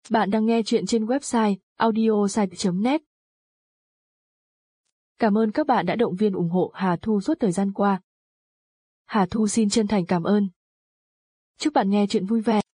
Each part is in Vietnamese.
Bạn đang nghe chuyện trên website audiosite.net. Cảm ơn các bạn đã động viên ủng hộ Hà Thu suốt thời gian qua. Hà Thu xin chân thành cảm ơn. Chúc bạn nghe chuyện vui vẻ.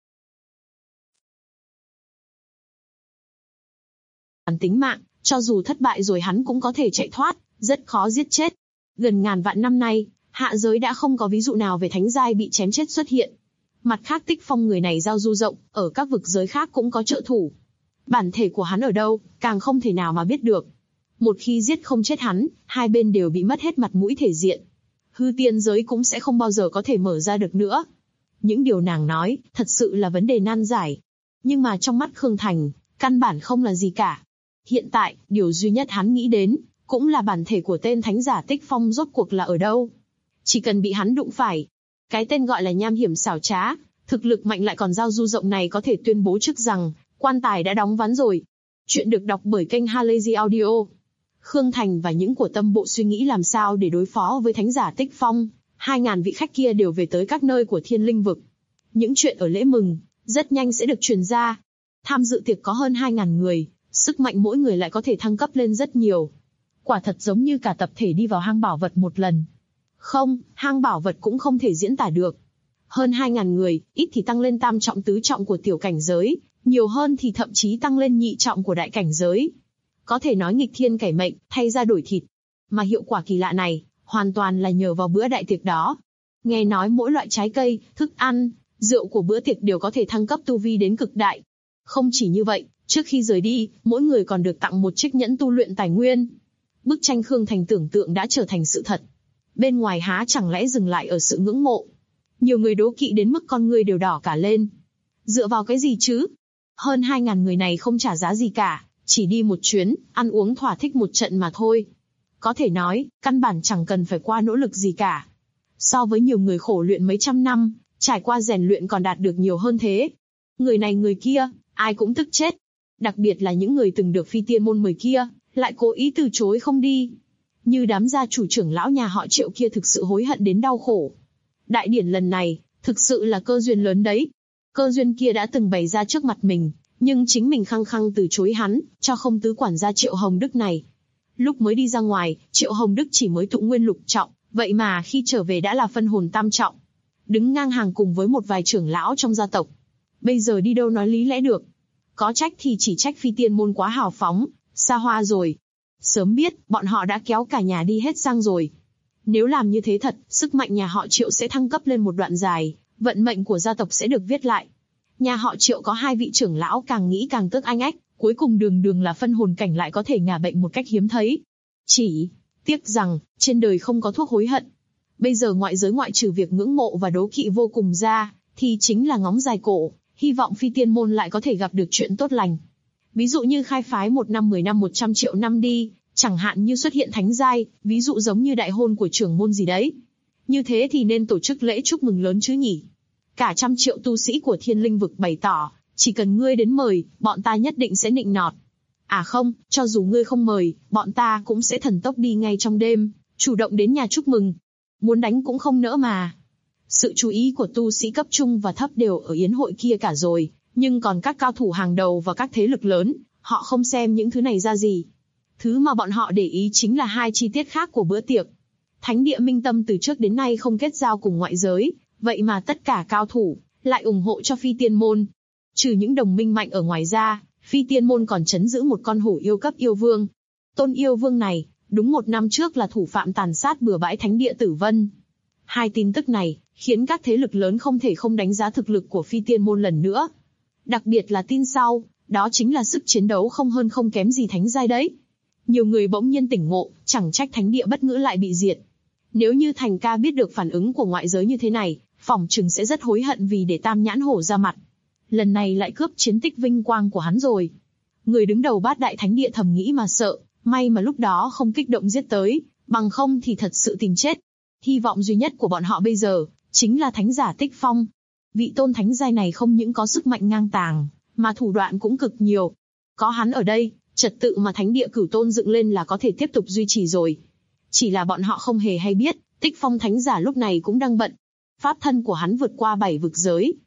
Tính mạng, cho dù thất bại rồi hắn cũng có thể chạy thoát, rất khó giết chết. Gần ngàn vạn năm nay, hạ giới đã không có ví dụ nào về thánh giai bị chém chết xuất hiện. Mặt khác Tích Phong người này giao du rộng, ở các vực giới khác cũng có trợ thủ. Bản thể của hắn ở đâu, càng không thể nào mà biết được. Một khi giết không chết hắn, hai bên đều bị mất hết mặt mũi thể diện. Hư tiên giới cũng sẽ không bao giờ có thể mở ra được nữa. Những điều nàng nói, thật sự là vấn đề nan giải. Nhưng mà trong mắt Khương Thành, căn bản không là gì cả. Hiện tại, điều duy nhất hắn nghĩ đến, cũng là bản thể của tên thánh giả Tích Phong rốt cuộc là ở đâu. Chỉ cần bị hắn đụng phải, cái tên gọi là nham hiểm xảo trá, thực lực mạnh lại còn giao du rộng này có thể tuyên bố trước rằng, quan tài đã đóng ván rồi. Chuyện được đọc bởi kênh Halazy Audio. Khương Thành và những của tâm bộ suy nghĩ làm sao để đối phó với thánh giả Tích Phong, 2.000 vị khách kia đều về tới các nơi của Thiên Linh Vực. Những chuyện ở lễ mừng, rất nhanh sẽ được truyền ra. Tham dự tiệc có hơn 2.000 người, sức mạnh mỗi người lại có thể thăng cấp lên rất nhiều. Quả thật giống như cả tập thể đi vào hang bảo vật một lần. Không, hang bảo vật cũng không thể diễn tả được. Hơn 2.000 người, ít thì tăng lên tam trọng tứ trọng của tiểu cảnh giới, nhiều hơn thì thậm chí tăng lên nhị trọng của đại cảnh giới. Có thể nói nghịch thiên cải mệnh, thay ra đổi thịt. Mà hiệu quả kỳ lạ này, hoàn toàn là nhờ vào bữa đại tiệc đó. Nghe nói mỗi loại trái cây, thức ăn, rượu của bữa tiệc đều có thể thăng cấp tu vi đến cực đại. Không chỉ như vậy, trước khi rời đi, mỗi người còn được tặng một chiếc nhẫn tu luyện tài nguyên. Bức tranh Khương Thành tưởng tượng đã trở thành sự thật. Bên ngoài há chẳng lẽ dừng lại ở sự ngưỡng mộ. Nhiều người đố kỵ đến mức con người đều đỏ cả lên. Dựa vào cái gì chứ? Hơn 2.000 người này không trả giá gì cả, chỉ đi một chuyến, ăn uống thỏa thích một trận mà thôi. Có thể nói, căn bản chẳng cần phải qua nỗ lực gì cả. So với nhiều người khổ luyện mấy trăm năm, trải qua rèn luyện còn đạt được nhiều hơn thế. Người này người kia, ai cũng tức chết. Đặc biệt là những người từng được phi tiên môn mời kia, lại cố ý từ chối không đi. Như đám gia chủ trưởng lão nhà họ Triệu kia thực sự hối hận đến đau khổ. Đại điển lần này, thực sự là cơ duyên lớn đấy. Cơ duyên kia đã từng bày ra trước mặt mình, nhưng chính mình khăng khăng từ chối hắn, cho không tứ quản gia Triệu Hồng Đức này. Lúc mới đi ra ngoài, Triệu Hồng Đức chỉ mới tụ nguyên lục trọng, vậy mà khi trở về đã là phân hồn tam trọng. Đứng ngang hàng cùng với một vài trưởng lão trong gia tộc. Bây giờ đi đâu nói lý lẽ được. Có trách thì chỉ trách phi tiên môn quá hào phóng, xa hoa rồi. Sớm biết, bọn họ đã kéo cả nhà đi hết sang rồi. Nếu làm như thế thật, sức mạnh nhà họ Triệu sẽ thăng cấp lên một đoạn dài, vận mệnh của gia tộc sẽ được viết lại. Nhà họ Triệu có 2 vị trưởng lão càng nghĩ càng tức anh ách, cuối cùng đường là phân hồn cảnh lại có thể ngả bệnh một cách hiếm thấy. Chỉ tiếc rằng, trên đời không có thuốc hối hận. Bây giờ ngoại giới ngoại trừ việc ngưỡng mộ và đố kỵ vô cùng ra, thì chính là ngóng dài cổ, hy vọng phi tiên môn lại có thể gặp được chuyện tốt lành. Ví dụ như khai phái 1 năm 10 năm 100 triệu năm đi, chẳng hạn như xuất hiện thánh giai, ví dụ giống như đại hôn của trưởng môn gì đấy. Như thế thì nên tổ chức lễ chúc mừng lớn chứ nhỉ? Cả 100 triệu tu sĩ của Thiên Linh Vực bày tỏ, chỉ cần ngươi đến mời, bọn ta nhất định sẽ nịnh nọt. À không, cho dù ngươi không mời, bọn ta cũng sẽ thần tốc đi ngay trong đêm, chủ động đến nhà chúc mừng. Muốn đánh cũng không nỡ mà. Sự chú ý của tu sĩ cấp trung và thấp đều ở yến hội kia cả rồi, nhưng còn các cao thủ hàng đầu và các thế lực lớn, họ không xem những thứ này ra gì. Thứ mà bọn họ để ý chính là 2 chi tiết khác của bữa tiệc. Thánh địa Minh Tâm từ trước đến nay không kết giao cùng ngoại giới, vậy mà tất cả cao thủ lại ủng hộ cho phi tiên môn. Trừ những đồng minh mạnh ở ngoài ra, phi tiên môn còn trấn giữ một con hổ yêu cấp yêu vương. Tôn yêu vương này, đúng 1 năm trước là thủ phạm tàn sát bừa bãi thánh địa Tử Vân. 2 tin tức này khiến các thế lực lớn không thể không đánh giá thực lực của phi tiên môn lần nữa. Đặc biệt là tin sau, đó chính là sức chiến đấu không hơn không kém gì thánh giai đấy. Nhiều người bỗng nhiên tỉnh ngộ, chẳng trách thánh địa bất ngữ lại bị diệt. Nếu như Thành ca biết được phản ứng của ngoại giới như thế này, phỏng chừng sẽ rất hối hận vì để Tam Nhãn Hổ ra mặt. Lần này lại cướp chiến tích vinh quang của hắn rồi. Người đứng đầu Bát Đại Thánh Địa thầm nghĩ mà sợ, may mà lúc đó không kích động giết tới, bằng không thì thật sự tìm chết. Hy vọng duy nhất của bọn họ bây giờ, chính là thánh giả Tích Phong. Vị tôn thánh giai này không những có sức mạnh ngang tàng, mà thủ đoạn cũng cực nhiều. Có hắn ở đây, trật tự mà thánh địa Cửu Tôn dựng lên là có thể tiếp tục duy trì rồi. Chỉ là bọn họ không hề hay biết, Tích Phong thánh giả lúc này cũng đang bận. Pháp thân của hắn vượt qua 7 vực giới,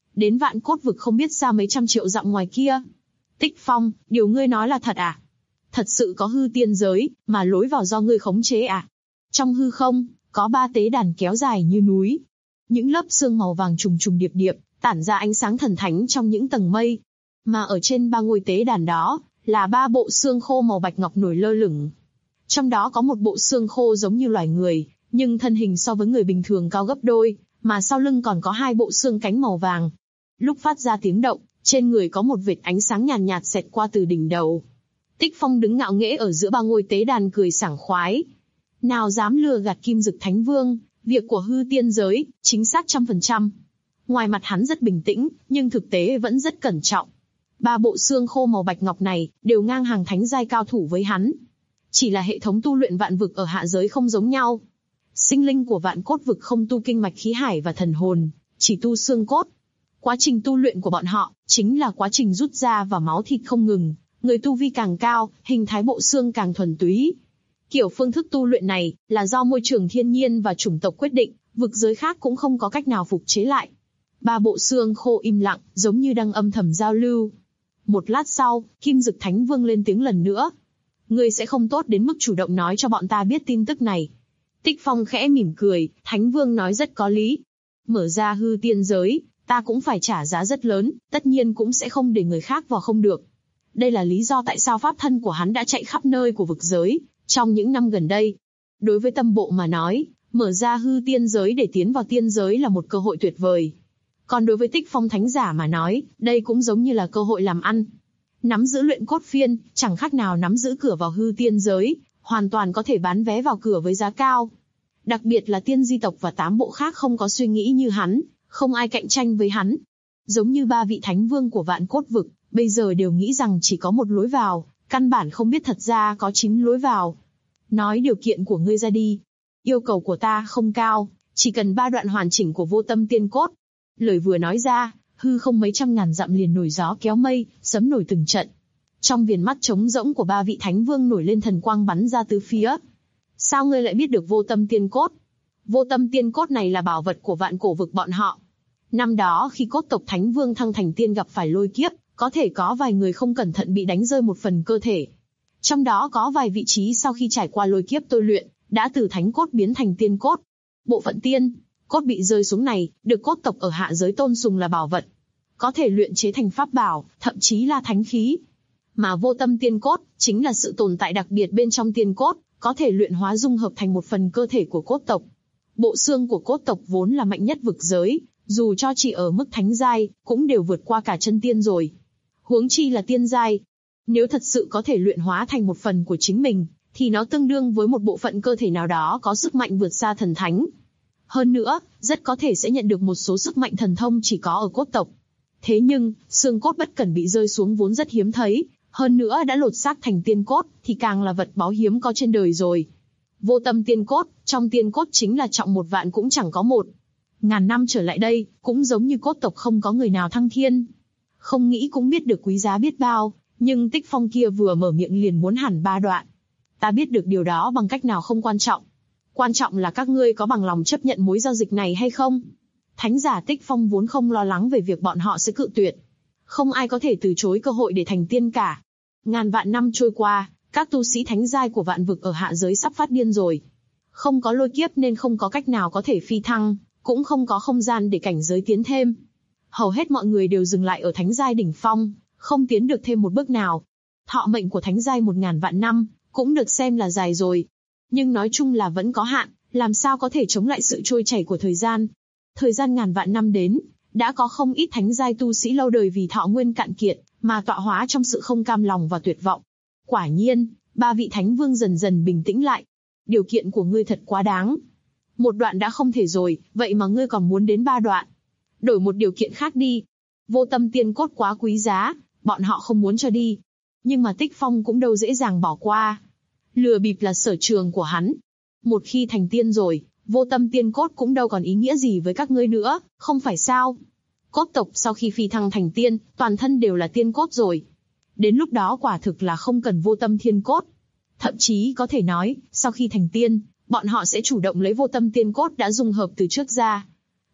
đến Vạn Cốt vực không biết xa mấy trăm triệu dặm ngoài kia. Tích Phong, điều ngươi nói là thật à? Thật sự có hư tiên giới, mà lối vào do ngươi khống chế à? Trong hư không, có 3 tế đàn kéo dài như núi. Những lớp sương màu vàng trùng trùng điệp điệp, tản ra ánh sáng thần thánh trong những tầng mây. Mà ở trên 3 ngôi tế đàn đó, là 3 bộ xương khô màu bạch ngọc nổi lơ lửng. Trong đó có một bộ xương khô giống như loài người, nhưng thân hình so với người bình thường cao gấp đôi, mà sau lưng còn có 2 bộ xương cánh màu vàng. Lúc phát ra tiếng động, trên người có một vệt ánh sáng nhàn nhạt xẹt qua từ đỉnh đầu. Tích Phong đứng ngạo nghễ ở giữa 3 ngôi tế đàn cười sảng khoái. Nào dám lừa gạt Kim Dực Thánh Vương, việc của hư tiên giới, chính xác 100%. Ngoài mặt hắn rất bình tĩnh, nhưng thực tế vẫn rất cẩn trọng. 3 bộ xương khô màu bạch ngọc này, đều ngang hàng thánh giai cao thủ với hắn. Chỉ là hệ thống tu luyện vạn vực ở hạ giới không giống nhau. Sinh linh của Vạn Cốt vực không tu kinh mạch khí hải và thần hồn, chỉ tu xương cốt. Quá trình tu luyện của bọn họ, chính là quá trình rút da và máu thịt không ngừng. Người tu vi càng cao, hình thái bộ xương càng thuần túy. Kiểu phương thức tu luyện này, là do môi trường thiên nhiên và chủng tộc quyết định, vực giới khác cũng không có cách nào phục chế lại. 3 bộ xương khô im lặng, giống như đang âm thầm giao lưu. Một lát sau, Kim Dực Thánh Vương lên tiếng lần nữa. Ngươi sẽ không tốt đến mức chủ động nói cho bọn ta biết tin tức này. Tích Phong khẽ mỉm cười, Thánh Vương nói rất có lý. Mở ra hư tiên giới, ta cũng phải trả giá rất lớn, tất nhiên cũng sẽ không để người khác vào không được. Đây là lý do tại sao pháp thân của hắn đã chạy khắp nơi của vực giới, trong những năm gần đây. Đối với tâm bộ mà nói, mở ra hư tiên giới để tiến vào tiên giới là một cơ hội tuyệt vời. Còn đối với Tích Phong thánh giả mà nói, đây cũng giống như là cơ hội làm ăn. Nắm giữ luyện cốt phiên, chẳng khác nào nắm giữ cửa vào hư tiên giới, hoàn toàn có thể bán vé vào cửa với giá cao. Đặc biệt là tiên di tộc và 8 bộ khác không có suy nghĩ như hắn, không ai cạnh tranh với hắn. Giống như 3 vị thánh vương của Vạn Cốt vực, bây giờ đều nghĩ rằng chỉ có một lối vào, căn bản không biết thật ra có 9 lối vào. Nói điều kiện của ngươi ra đi. Yêu cầu của ta không cao, chỉ cần 3 đoạn hoàn chỉnh của vô tâm tiên cốt. Lời vừa nói ra, hư không mấy trăm ngàn dặm liền nổi gió kéo mây, sấm nổi từng trận. Trong viền mắt trống rỗng của 3 vị thánh vương nổi lên thần quang bắn ra tứ phía. Sao ngươi lại biết được vô tâm tiên cốt? Vô tâm tiên cốt này là bảo vật của Vạn Cổ vực bọn họ. Năm đó khi cốt tộc thánh vương thăng thành tiên gặp phải lôi kiếp, có thể có vài người không cẩn thận bị đánh rơi một phần cơ thể. Trong đó có vài vị trí sau khi trải qua lôi kiếp tôi luyện, đã từ thánh cốt biến thành tiên cốt. Bộ phận tiên cốt bị rơi xuống này, được cốt tộc ở hạ giới tôn sùng là bảo vật. Có thể luyện chế thành pháp bảo, thậm chí là thánh khí. Mà vô tâm tiên cốt, chính là sự tồn tại đặc biệt bên trong tiên cốt, có thể luyện hóa dung hợp thành một phần cơ thể của cốt tộc. Bộ xương của cốt tộc vốn là mạnh nhất vực giới, dù cho chỉ ở mức thánh giai, cũng đều vượt qua cả chân tiên rồi. Huống chi là tiên giai. Nếu thật sự có thể luyện hóa thành một phần của chính mình, thì nó tương đương với một bộ phận cơ thể nào đó có sức mạnh vượt xa thần thánh. Hơn nữa, rất có thể sẽ nhận được một số sức mạnh thần thông chỉ có ở cốt tộc. Thế nhưng, xương cốt bất cẩn bị rơi xuống vốn rất hiếm thấy, hơn nữa đã lột xác thành tiên cốt, thì càng là vật báu hiếm có trên đời rồi. Vô tâm tiên cốt, trong tiên cốt chính là trọng 1 vạn cũng chẳng có 1. Ngàn năm trở lại đây, cũng giống như cốt tộc không có người nào thăng thiên. Không nghĩ cũng biết được quý giá biết bao, nhưng Tích Phong kia vừa mở miệng liền muốn hẳn 3 đoạn. Ta biết được điều đó bằng cách nào không quan trọng. Quan trọng là các ngươi có bằng lòng chấp nhận mối giao dịch này hay không? Thánh giả Tích Phong vốn không lo lắng về việc bọn họ sẽ cự tuyệt. Không ai có thể từ chối cơ hội để thành tiên cả. Ngàn vạn năm trôi qua, các tu sĩ thánh giai của vạn vực ở hạ giới sắp phát điên rồi. Không có lôi kiếp nên không có cách nào có thể phi thăng, cũng không có không gian để cảnh giới tiến thêm. Hầu hết mọi người đều dừng lại ở thánh giai đỉnh phong, không tiến được thêm một bước nào. Thọ mệnh của thánh giai 1000 vạn năm, cũng được xem là dài rồi. Nhưng nói chung là vẫn có hạn, làm sao có thể chống lại sự trôi chảy của thời gian. Thời gian ngàn vạn năm đến, đã có không ít thánh giai tu sĩ lâu đời vì thọ nguyên cạn kiệt, mà tọa hóa trong sự không cam lòng và tuyệt vọng. Quả nhiên, 3 vị thánh vương dần dần bình tĩnh lại. Điều kiện của ngươi thật quá đáng. 1 đoạn đã không thể rồi, vậy mà ngươi còn muốn đến 3 đoạn. Đổi một điều kiện khác đi. Vô tâm tiên cốt quá quý giá, bọn họ không muốn cho đi. Nhưng mà Tích Phong cũng đâu dễ dàng bỏ qua. Lừa bịp là sở trường của hắn. Một khi thành tiên rồi, vô tâm tiên cốt cũng đâu còn ý nghĩa gì với các ngươi nữa, không phải sao? Cốt tộc sau khi phi thăng thành tiên, toàn thân đều là tiên cốt rồi. Đến lúc đó quả thực là không cần vô tâm thiên cốt. Thậm chí có thể nói, sau khi thành tiên, bọn họ sẽ chủ động lấy vô tâm tiên cốt đã dung hợp từ trước ra.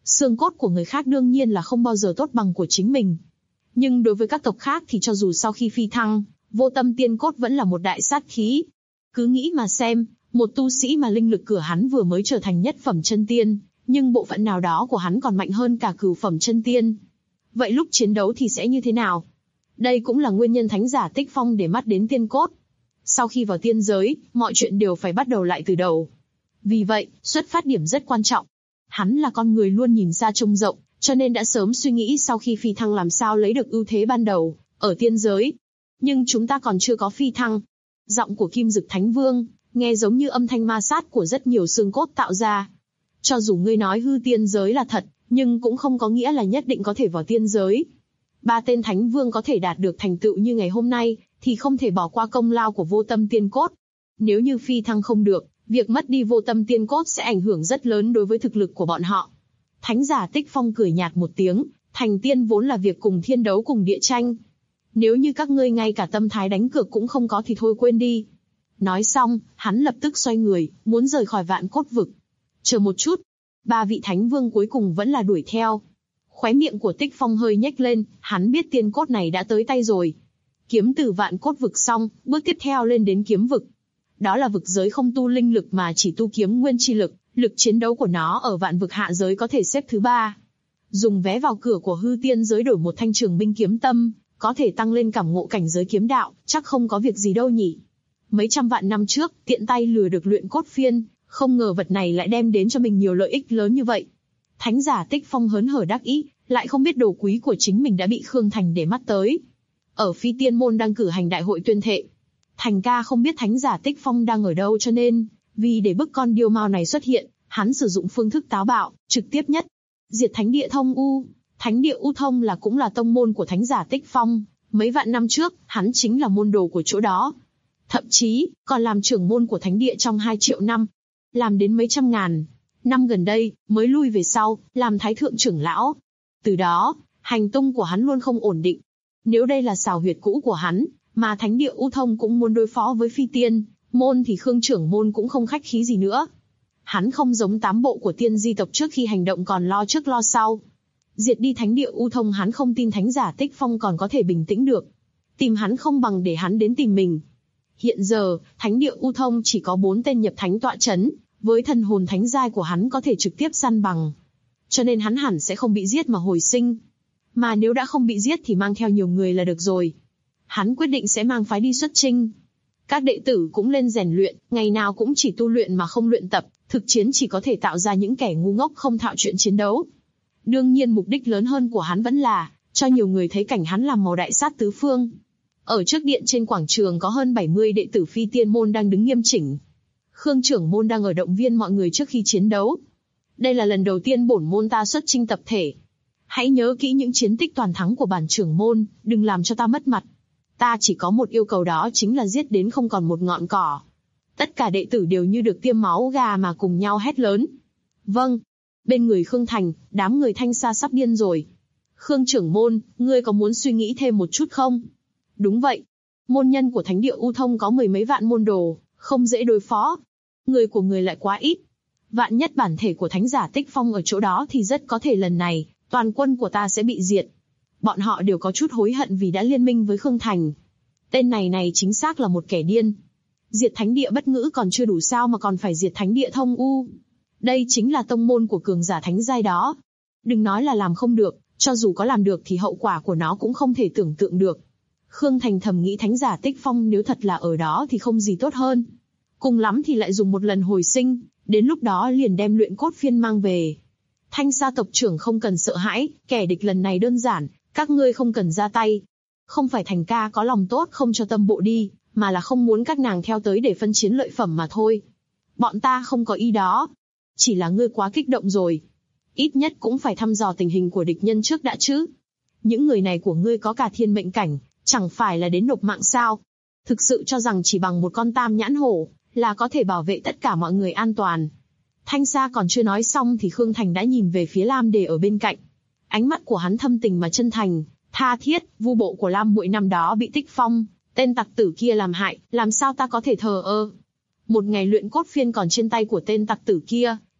Xương cốt của người khác đương nhiên là không bao giờ tốt bằng của chính mình. Nhưng đối với các tộc khác thì cho dù sau khi phi thăng, Vô Tâm Tiên Cốt vẫn là một đại sát khí. Cứ nghĩ mà xem, một tu sĩ mà linh lực cửa hắn vừa mới trở thành nhất phẩm chân tiên, nhưng bộ phận nào đó của hắn còn mạnh hơn cả cửu phẩm chân tiên. Vậy lúc chiến đấu thì sẽ như thế nào? Đây cũng là nguyên nhân thánh giả Tích Phong để mắt đến tiên cốt. Sau khi vào tiên giới, mọi chuyện đều phải bắt đầu lại từ đầu. Vì vậy, xuất phát điểm rất quan trọng. Hắn là con người luôn nhìn xa trông rộng, cho nên đã sớm suy nghĩ sau khi phi thăng làm sao lấy được ưu thế ban đầu, ở tiên giới. Nhưng chúng ta còn chưa có phi thăng. Giọng của Kim Dực Thánh Vương, nghe giống như âm thanh ma sát của rất nhiều xương cốt tạo ra. Cho dù ngươi nói hư tiên giới là thật, nhưng cũng không có nghĩa là nhất định có thể vào tiên giới. 3 tên Thánh Vương có thể đạt được thành tựu như ngày hôm nay, thì không thể bỏ qua công lao của Vô Tâm Tiên Cốt. Nếu như phi thăng không được, việc mất đi Vô Tâm Tiên Cốt sẽ ảnh hưởng rất lớn đối với thực lực của bọn họ. Thánh giả Tích Phong cười nhạt một tiếng, thành tiên vốn là việc cùng thiên đấu cùng địa tranh. Nếu như các ngươi ngay cả tâm thái đánh cược cũng không có thì thôi quên đi. Nói xong, hắn lập tức xoay người, muốn rời khỏi Vạn Cốt Vực. Chờ một chút, 3 vị Thánh Vương cuối cùng vẫn là đuổi theo. Khóe miệng của Tích Phong hơi nhếch lên, hắn biết tiên cốt này đã tới tay rồi. Kiếm từ Vạn Cốt Vực xong, bước tiếp theo lên đến kiếm vực. Đó là vực giới không tu linh lực mà chỉ tu kiếm nguyên chi lực, lực chiến đấu của nó ở vạn vực hạ giới có thể xếp thứ 3. Dùng vé vào cửa của hư tiên giới đổi một thanh trường binh kiếm tâm, có thể tăng lên cảm ngộ cảnh giới kiếm đạo, chắc không có việc gì đâu nhỉ. Mấy trăm vạn năm trước, tiện tay lừa được luyện cốt phiên, không ngờ vật này lại đem đến cho mình nhiều lợi ích lớn như vậy. Thánh giả Tích Phong hớn hở đắc ý, lại không biết đồ quý của chính mình đã bị Khương Thành để mắt tới. Ở Phi Tiên Môn đang cử hành đại hội tuyên thệ. Thành ca không biết thánh giả Tích Phong đang ở đâu cho nên, vì để bức con điêu mao này xuất hiện, hắn sử dụng phương thức táo bạo, trực tiếp nhất. Diệt thánh địa Thông U. Thánh địa U Thông là cũng là tông môn của thánh giả Tích Phong. Mấy vạn năm trước, hắn chính là môn đồ của chỗ đó. Thậm chí, còn làm trưởng môn của thánh địa trong 2 triệu năm. Làm đến mấy trăm ngàn. Năm gần đây, mới lui về sau, làm thái thượng trưởng lão. Từ đó, hành tung của hắn luôn không ổn định. Nếu đây là xào huyệt cũ của hắn, mà thánh địa U Thông cũng muốn đối phó với Phi Tiên Môn thì Khương trưởng môn cũng không khách khí gì nữa. Hắn không giống 8 bộ của tiên di tộc trước khi hành động còn lo trước lo sau. Diệt đi thánh địa U Thông hắn không tin thánh giả Tích Phong còn có thể bình tĩnh được. Tìm hắn không bằng để hắn đến tìm mình. Hiện giờ, thánh địa U Thông chỉ có 4 tên nhập thánh tọa chấn, với thần hồn thánh giai của hắn có thể trực tiếp săn bằng. Cho nên hắn hẳn sẽ không bị giết mà hồi sinh. Mà nếu đã không bị giết thì mang theo nhiều người là được rồi. Hắn quyết định sẽ mang phái đi xuất chinh. Các đệ tử cũng lên rèn luyện, ngày nào cũng chỉ tu luyện mà không luyện tập, thực chiến chỉ có thể tạo ra những kẻ ngu ngốc không thạo chuyện chiến đấu. Đương nhiên mục đích lớn hơn của hắn vẫn là cho nhiều người thấy cảnh hắn làm màu đại sát tứ phương. Ở trước điện trên quảng trường có hơn 70 đệ tử Phi Tiên Môn đang đứng nghiêm chỉnh. Khương trưởng môn đang ở động viên mọi người trước khi chiến đấu. Đây là lần đầu tiên bổn môn ta xuất chinh tập thể. Hãy nhớ kỹ những chiến tích toàn thắng của bản trưởng môn, đừng làm cho ta mất mặt. Ta chỉ có một yêu cầu đó chính là giết đến không còn một ngọn cỏ. Tất cả đệ tử đều như được tiêm máu gà mà cùng nhau hét lớn. Vâng. Bên người Khương Thành, đám người Thanh Sa sắp điên rồi. Khương trưởng môn, ngươi có muốn suy nghĩ thêm một chút không? Đúng vậy. Môn nhân của thánh địa U Thông có 10 mấy vạn môn đồ, không dễ đối phó. Người của người lại quá ít. Vạn nhất bản thể của thánh giả Tích Phong ở chỗ đó thì rất có thể lần này, toàn quân của ta sẽ bị diệt. Bọn họ đều có chút hối hận vì đã liên minh với Khương Thành. Tên này chính xác là một kẻ điên. Diệt thánh địa Bất Ngữ còn chưa đủ sao mà còn phải diệt thánh địa Thông U. Đây chính là tông môn của cường giả thánh giai đó. Đừng nói là làm không được, cho dù có làm được thì hậu quả của nó cũng không thể tưởng tượng được. Khương Thành thầm nghĩ thánh giả Tích Phong nếu thật là ở đó thì không gì tốt hơn. Cùng lắm thì lại dùng một lần hồi sinh, đến lúc đó liền đem luyện cốt phiên mang về. Thanh Sa tộc trưởng không cần sợ hãi, kẻ địch lần này đơn giản, các ngươi không cần ra tay. Không phải Thành ca có lòng tốt không cho tâm bộ đi, mà là không muốn các nàng theo tới để phân chiến lợi phẩm mà thôi. Bọn ta không có ý đó. Chỉ là ngươi quá kích động rồi. Ít nhất cũng phải thăm dò tình hình của địch nhân trước đã chứ. Những người này của ngươi có cả thiên mệnh cảnh, chẳng phải là đến nộp mạng sao? Thực sự cho rằng chỉ bằng một con tam nhãn hổ là có thể bảo vệ tất cả mọi người an toàn. Thanh Sa còn chưa nói xong thì Khương Thành đã nhìn về phía Lam Đề ở bên cạnh. Ánh mắt của hắn thâm tình mà chân thành, tha thiết. Vu bộ của Lam Muội năm đó bị Tích Phong, tên tặc tử kia làm hại, làm sao ta có thể thờ ơ? Một ngày luyện cốt phiên còn trên tay của tên tặc tử kia,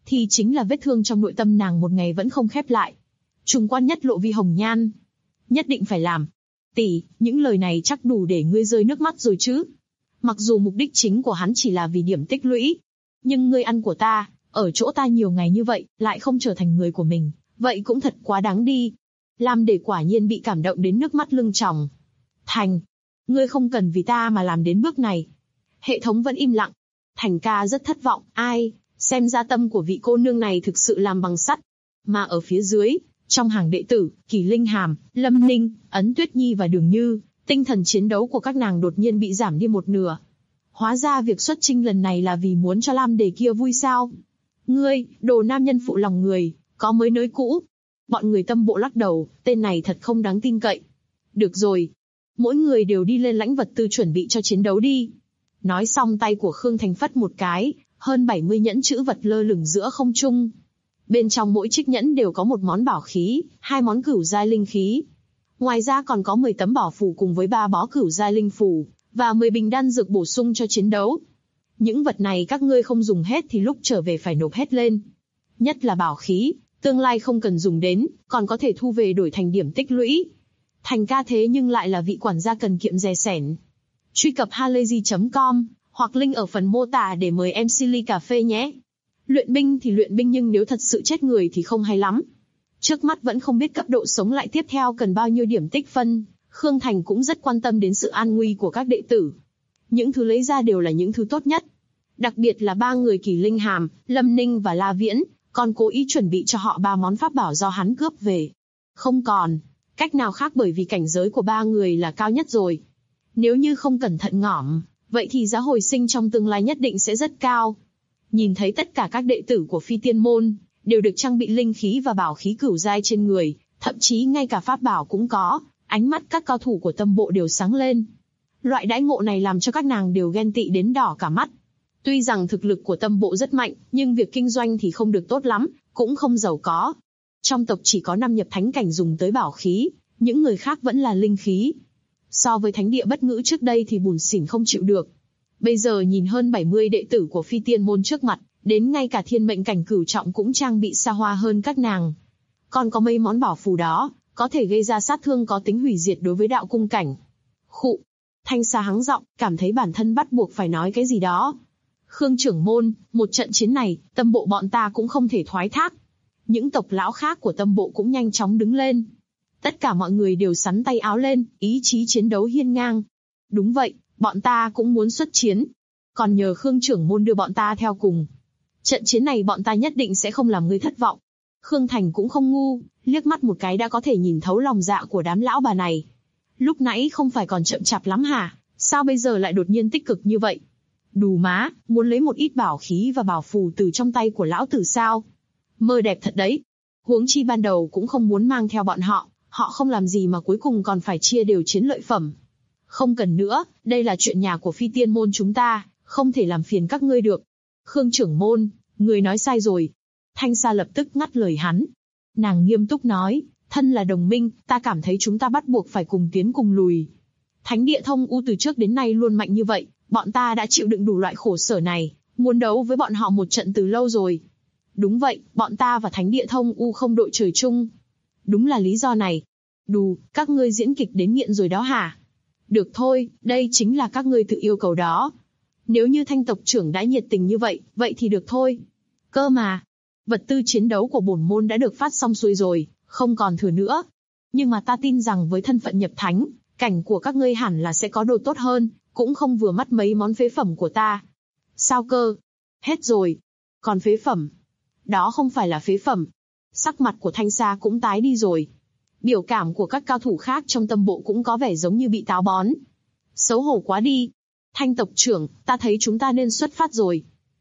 thì chính là vết thương trong nội tâm nàng một ngày vẫn không khép lại. Trùng quan nhất lộ vi hồng nhan. Nhất định phải làm. Tỷ, những lời này chắc đủ để ngươi rơi nước mắt rồi chứ. Mặc dù mục đích chính của hắn chỉ là vì điểm tích lũy. Nhưng ngươi ăn của ta, ở chỗ ta nhiều ngày như vậy, lại không trở thành người của mình. Vậy cũng thật quá đáng đi. Lam Đề quả nhiên bị cảm động đến nước mắt lưng tròng. Thành, ngươi không cần vì ta mà làm đến bước này. Hệ thống vẫn im lặng. Thành ca rất thất vọng, ai, xem ra tâm của vị cô nương này thực sự làm bằng sắt. Mà ở phía dưới, trong hàng đệ tử, Kỳ Linh Hàm, Lâm Ninh, Ấn Tuyết Nhi và Đường Như, tinh thần chiến đấu của các nàng đột nhiên bị giảm đi một nửa. Hóa ra việc xuất chinh lần này là vì muốn cho Lam Đề kia vui sao? Ngươi, đồ nam nhân phụ lòng người, có mới nới cũ. Bọn người Tâm Bộ lắc đầu, tên này thật không đáng tin cậy. Được rồi, mỗi người đều đi lên lãnh vật tư chuẩn bị cho chiến đấu đi. Nói xong tay của Khương Thành phất một cái, hơn 70 nhẫn chữ vật lơ lửng giữa không trung. Bên trong mỗi chiếc nhẫn đều có một món bảo khí, 2 món cửu giai linh khí. Ngoài ra còn có 10 tấm bảo phù cùng với 3 bó cửu giai linh phù, và 10 bình đan dược bổ sung cho chiến đấu. Những vật này các ngươi không dùng hết thì lúc trở về phải nộp hết lên. Nhất là bảo khí, tương lai không cần dùng đến, còn có thể thu về đổi thành điểm tích lũy. Thành ca thế nhưng lại là vị quản gia cần kiệm dè sẻn. Truy cập halayzi.com, hoặc link ở phần mô tả để mời em Silly cà phê nhé. Luyện binh thì luyện binh nhưng nếu thật sự chết người thì không hay lắm. Trước mắt vẫn không biết cấp độ sống lại tiếp theo cần bao nhiêu điểm tích phân, Khương Thành cũng rất quan tâm đến sự an nguy của các đệ tử. Những thứ lấy ra đều là những thứ tốt nhất. Đặc biệt là 3 người Kỳ Linh Hàm, Lâm Ninh và La Viễn, còn cố ý chuẩn bị cho họ 3 món pháp bảo do hắn cướp về. Không còn cách nào khác bởi vì cảnh giới của 3 người là cao nhất rồi. Nếu như không cẩn thận ngỏm, vậy thì giá hồi sinh trong tương lai nhất định sẽ rất cao. Nhìn thấy tất cả các đệ tử của Phi Tiên Môn đều được trang bị linh khí và bảo khí cửu giai trên người, thậm chí ngay cả pháp bảo cũng có, ánh mắt các cao thủ của Tâm Bộ đều sáng lên. Loại đãi ngộ này làm cho các nàng đều ghen tị đến đỏ cả mắt. Tuy rằng thực lực của Tâm Bộ rất mạnh, nhưng việc kinh doanh thì không được tốt lắm, cũng không giàu có. Trong tộc chỉ có 5 nhập thánh cảnh dùng tới bảo khí, những người khác vẫn là linh khí. So với thánh địa bất ngữ trước đây thì bủn xỉn không chịu được. Bây giờ nhìn hơn 70 đệ tử của Phi Tiên Môn trước mặt, đến ngay cả thiên mệnh cảnh cửu trọng cũng trang bị xa hoa hơn các nàng. Còn có mấy món bảo phù đó, có thể gây ra sát thương có tính hủy diệt đối với đạo cung cảnh. Khụ, Thanh Sa hắng giọng, cảm thấy bản thân bắt buộc phải nói cái gì đó. Khương trưởng môn, một trận chiến này, Tâm Bộ bọn ta cũng không thể thoái thác. Những tộc lão khác của Tâm Bộ cũng nhanh chóng đứng lên. Tất cả mọi người đều sắn tay áo lên, ý chí chiến đấu hiên ngang. Đúng vậy, bọn ta cũng muốn xuất chiến. Còn nhờ Khương trưởng môn đưa bọn ta theo cùng. Trận chiến này bọn ta nhất định sẽ không làm ngươi thất vọng. Khương Thành cũng không ngu, liếc mắt một cái đã có thể nhìn thấu lòng dạ của đám lão bà này. Lúc nãy không phải còn chậm chạp lắm hả? Sao bây giờ lại đột nhiên tích cực như vậy? Đù má, muốn lấy một ít bảo khí và bảo phù từ trong tay của lão tử sao? Mơ đẹp thật đấy. Huống chi ban đầu cũng không muốn mang theo bọn họ, họ không làm gì mà cuối cùng còn phải chia đều chiến lợi phẩm. Không cần nữa, đây là chuyện nhà của Phi Tiên Môn chúng ta, không thể làm phiền các ngươi được. Khương trưởng môn, người nói sai rồi. Thanh Sa lập tức ngắt lời hắn. Nàng nghiêm túc nói, thân là đồng minh, ta cảm thấy chúng ta bắt buộc phải cùng tiến cùng lùi. Thánh địa Thông U từ trước đến nay luôn mạnh như vậy, bọn ta đã chịu đựng đủ loại khổ sở này, muốn đấu với bọn họ một trận từ lâu rồi. Đúng vậy, bọn ta và Thánh địa Thông U không đội trời chung. Đúng là lý do này. Đù, các ngươi diễn kịch đến nghiện rồi đó hả? Được thôi, đây chính là các ngươi tự yêu cầu đó. Nếu như Thanh tộc trưởng đã nhiệt tình như vậy, vậy thì được thôi. Cơ mà, vật tư chiến đấu của bổn môn đã được phát xong xuôi rồi, không còn thừa nữa. Nhưng mà ta tin rằng với thân phận nhập thánh, cảnh của các ngươi hẳn là sẽ có đồ tốt hơn, cũng không vừa mắt mấy món phế phẩm của ta. Sao cơ? Hết rồi. Còn phế phẩm? Đó không phải là phế phẩm. Sắc mặt của Thanh Sa cũng tái đi rồi. Biểu cảm của các cao thủ khác trong Tâm Bộ cũng có vẻ giống như bị táo bón. Xấu hổ quá đi. Thanh tộc trưởng, ta thấy chúng ta nên xuất phát rồi.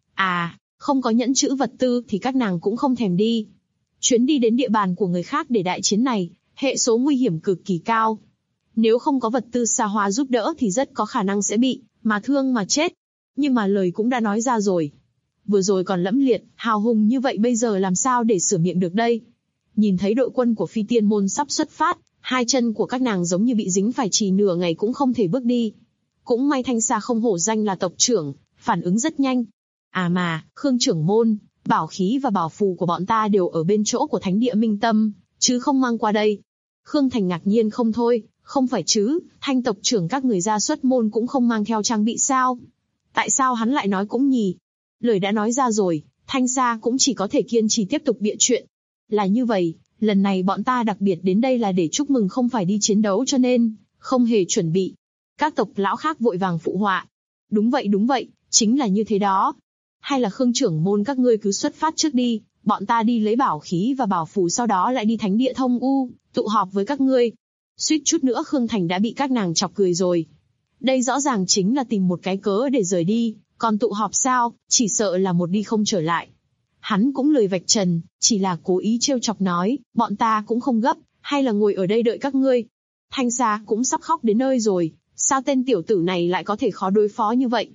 À, không có nhẫn chữ vật tư thì các nàng cũng không thèm đi. Chuyến đi đến địa bàn của người khác để đại chiến này, hệ số nguy hiểm cực kỳ cao. Nếu không có vật tư xa hoa giúp đỡ thì rất có khả năng sẽ bị mà thương mà chết. Nhưng mà lời cũng đã nói ra rồi. Vừa rồi còn lẫm liệt, hào hùng như vậy bây giờ làm sao để sửa miệng được đây? Nhìn thấy đội quân của Phi Tiên Môn sắp xuất phát, hai chân của các nàng giống như bị dính phải trì nửa ngày cũng không thể bước đi. Cũng may Thanh Sa không hổ danh là tộc trưởng, phản ứng rất nhanh. À mà, Khương trưởng môn, Bảo khí và bảo phù của bọn ta đều ở bên chỗ của thánh địa Minh Tâm, chứ không mang qua đây. Khương Thành ngạc nhiên không thôi, không phải chứ, Thanh tộc trưởng các người ra xuất môn cũng không mang theo trang bị sao? Tại sao hắn lại nói cũng nhì? Lời đã nói ra rồi, Thanh Sa cũng chỉ có thể kiên trì tiếp tục bịa chuyện. Là như vậy, lần này bọn ta đặc biệt đến đây là để chúc mừng không phải đi chiến đấu cho nên, không hề chuẩn bị. Các tộc lão khác vội vàng phụ họa. Đúng vậy, chính là như thế đó. Hay là Khương trưởng môn các ngươi cứ xuất phát trước đi, bọn ta đi lấy bảo khí và bảo phù sau đó lại đi thánh địa Thông U, tụ họp với các ngươi. Suýt chút nữa Khương Thành đã bị các nàng chọc cười rồi. Đây rõ ràng chính là tìm một cái cớ để rời đi, còn tụ họp sao, chỉ sợ là một đi không trở lại. Hắn cũng lười vạch trần, chỉ là cố ý trêu chọc nói, bọn ta cũng không gấp, hay là ngồi ở đây đợi các ngươi. Thanh Sa cũng sắp khóc đến nơi rồi, sao tên tiểu tử này lại có thể khó đối phó như vậy?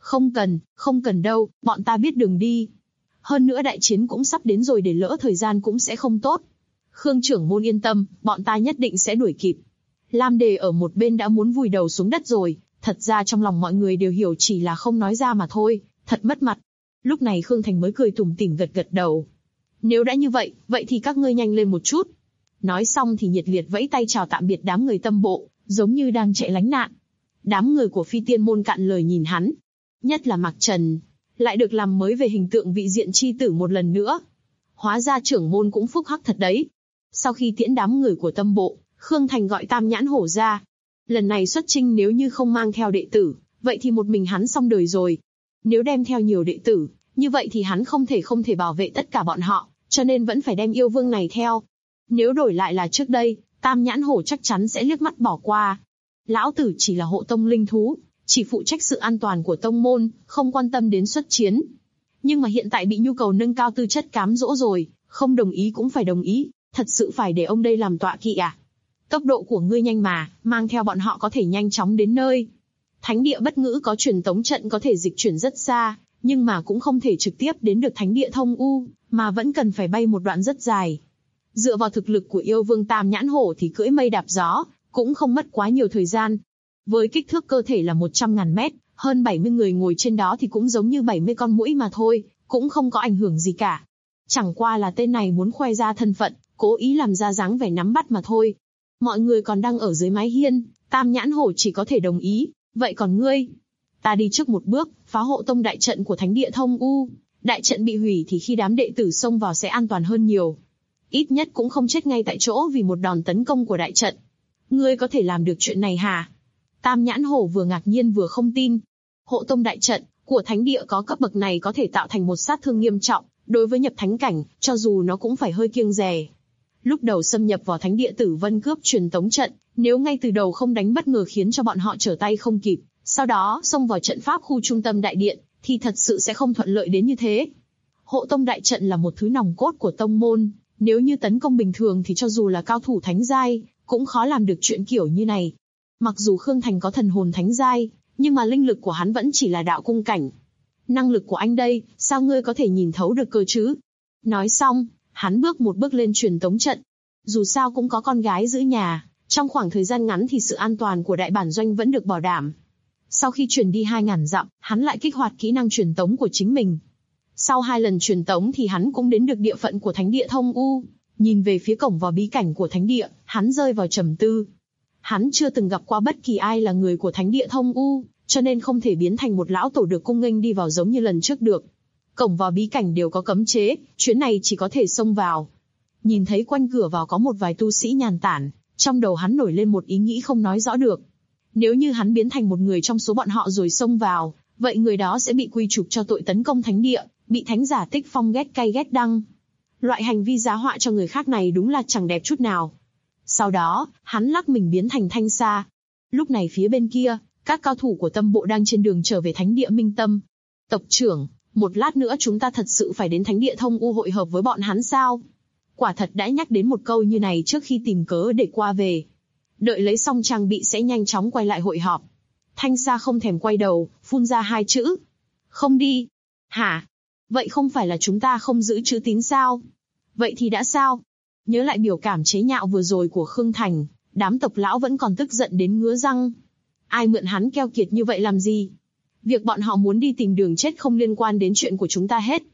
Không cần đâu, bọn ta biết đường đi. Hơn nữa đại chiến cũng sắp đến rồi, để lỡ thời gian cũng sẽ không tốt. Khương trưởng môn yên tâm, bọn ta nhất định sẽ đuổi kịp. Lam Đề ở một bên đã muốn vùi đầu xuống đất rồi, thật ra trong lòng mọi người đều hiểu, chỉ là không nói ra mà thôi, thật mất mặt. Lúc này Khương Thành mới cười tủm tỉm gật đầu. Nếu đã như vậy, vậy thì các ngươi nhanh lên một chút. Nói xong thì nhiệt liệt vẫy tay chào tạm biệt đám người Tâm Bộ, giống như đang chạy lánh nạn. Đám người của Phi Tiên môn cạn lời nhìn hắn. Nhất là Mạc Trần, lại được làm mới về hình tượng vị diện chi tử một lần nữa. Hóa ra trưởng môn cũng phúc hắc thật đấy. Sau khi tiễn đám người của Tâm Bộ, Khương Thành gọi Tam Nhãn Hổ ra. Lần này xuất chinh nếu như không mang theo đệ tử, vậy thì một mình hắn xong đời rồi. Nếu đem theo nhiều đệ tử, như vậy thì hắn không thể bảo vệ tất cả bọn họ, cho nên vẫn phải đem yêu vương này theo. Nếu đổi lại là trước đây, Tam Nhãn Hổ chắc chắn sẽ liếc mắt bỏ qua. Lão tử chỉ là hộ tông linh thú, chỉ phụ trách sự an toàn của tông môn, không quan tâm đến xuất chiến. Nhưng mà hiện tại bị nhu cầu nâng cao tư chất cám dỗ rồi, không đồng ý cũng phải đồng ý, thật sự phải để ông đây làm tọa kỵ à? Tốc độ của ngươi nhanh mà, mang theo bọn họ có thể nhanh chóng đến nơi. Thánh địa Bất Ngữ có truyền tống trận có thể dịch chuyển rất xa, nhưng mà cũng không thể trực tiếp đến được thánh địa Thông U, mà vẫn cần phải bay một đoạn rất dài. Dựa vào thực lực của yêu vương Tam Nhãn Hổ thì cưỡi mây đạp gió, cũng không mất quá nhiều thời gian. Với kích thước cơ thể là 100.000 mét, hơn 70 người ngồi trên đó thì cũng giống như 70 con muỗi mà thôi, cũng không có ảnh hưởng gì cả. Chẳng qua là tên này muốn khoe ra thân phận, cố ý làm ra dáng vẻ nắm bắt mà thôi. Mọi người còn đang ở dưới mái hiên, Tam Nhãn Hổ chỉ có thể đồng ý, vậy còn ngươi? Ta đi trước một bước, phá hộ tông đại trận của thánh địa Thông U. Đại trận bị hủy thì khi đám đệ tử xông vào sẽ an toàn hơn nhiều. Ít nhất cũng không chết ngay tại chỗ vì một đòn tấn công của đại trận. Ngươi có thể làm được chuyện này hả? Tam Nhãn Hổ vừa ngạc nhiên vừa không tin. Hộ tông đại trận của thánh địa có cấp bậc này có thể tạo thành một sát thương nghiêm trọng, đối với nhập thánh cảnh, cho dù nó cũng phải hơi kiêng dè. Lúc đầu xâm nhập vào thánh địa Tử Vân cướp truyền tống trận, nếu ngay từ đầu không đánh bất ngờ khiến cho bọn họ trở tay không kịp, sau đó xông vào trận pháp khu trung tâm đại điện, thì thật sự sẽ không thuận lợi đến như thế. Hộ tông đại trận là một thứ nòng cốt của tông môn, nếu như tấn công bình thường thì cho dù là cao thủ thánh giai, cũng khó làm được chuyện kiểu như này. Mặc dù Khương Thành có thần hồn thánh giai, nhưng mà linh lực của hắn vẫn chỉ là đạo cung cảnh. Năng lực của anh đây, sao ngươi có thể nhìn thấu được cơ chứ? Nói xong, hắn bước một bước lên truyền tống trận. Dù sao cũng có con gái giữ nhà, trong khoảng thời gian ngắn thì sự an toàn của đại bản doanh vẫn được bảo đảm. Sau khi truyền đi 2.000 dặm, hắn lại kích hoạt kỹ năng truyền tống của chính mình. Sau 2 lần truyền tống thì hắn cũng đến được địa phận của thánh địa Thông U. Nhìn về phía cổng vào bí cảnh của thánh địa, hắn rơi vào trầm tư. Hắn chưa từng gặp qua bất kỳ ai là người của thánh địa Thông U, cho nên không thể biến thành một lão tổ được cung nghênh đi vào giống như lần trước được. Cổng vào bí cảnh đều có cấm chế, chuyến này chỉ có thể xông vào. Nhìn thấy quanh cửa vào có một vài tu sĩ nhàn tản, trong đầu hắn nổi lên một ý nghĩ không nói rõ được. Nếu như hắn biến thành một người trong số bọn họ rồi xông vào, vậy người đó sẽ bị quy chụp cho tội tấn công thánh địa, bị thánh giả Tích Phong ghét cay ghét đắng. Loại hành vi giá họa cho người khác này đúng là chẳng đẹp chút nào. Sau đó, hắn lắc mình biến thành Thanh Sa. Lúc này phía bên kia, các cao thủ của Tâm Bộ đang trên đường trở về thánh địa Minh Tâm. Tộc trưởng, một lát nữa chúng ta thật sự phải đến thánh địa Thông U hội hợp với bọn hắn sao? Quả thật đã nhắc đến một câu như này trước khi tìm cớ để qua về. Đợi lấy xong trang bị sẽ nhanh chóng quay lại hội họp. Thanh Sa không thèm quay đầu, phun ra 2 chữ. Không đi. Hả? Vậy không phải là chúng ta không giữ chữ tín sao? Vậy thì đã sao? Nhớ lại biểu cảm chế nhạo vừa rồi của Khương Thành, đám tộc lão vẫn còn tức giận đến ngứa răng. Ai mượn hắn keo kiệt như vậy làm gì? Việc bọn họ muốn đi tìm đường chết không liên quan đến chuyện của chúng ta hết.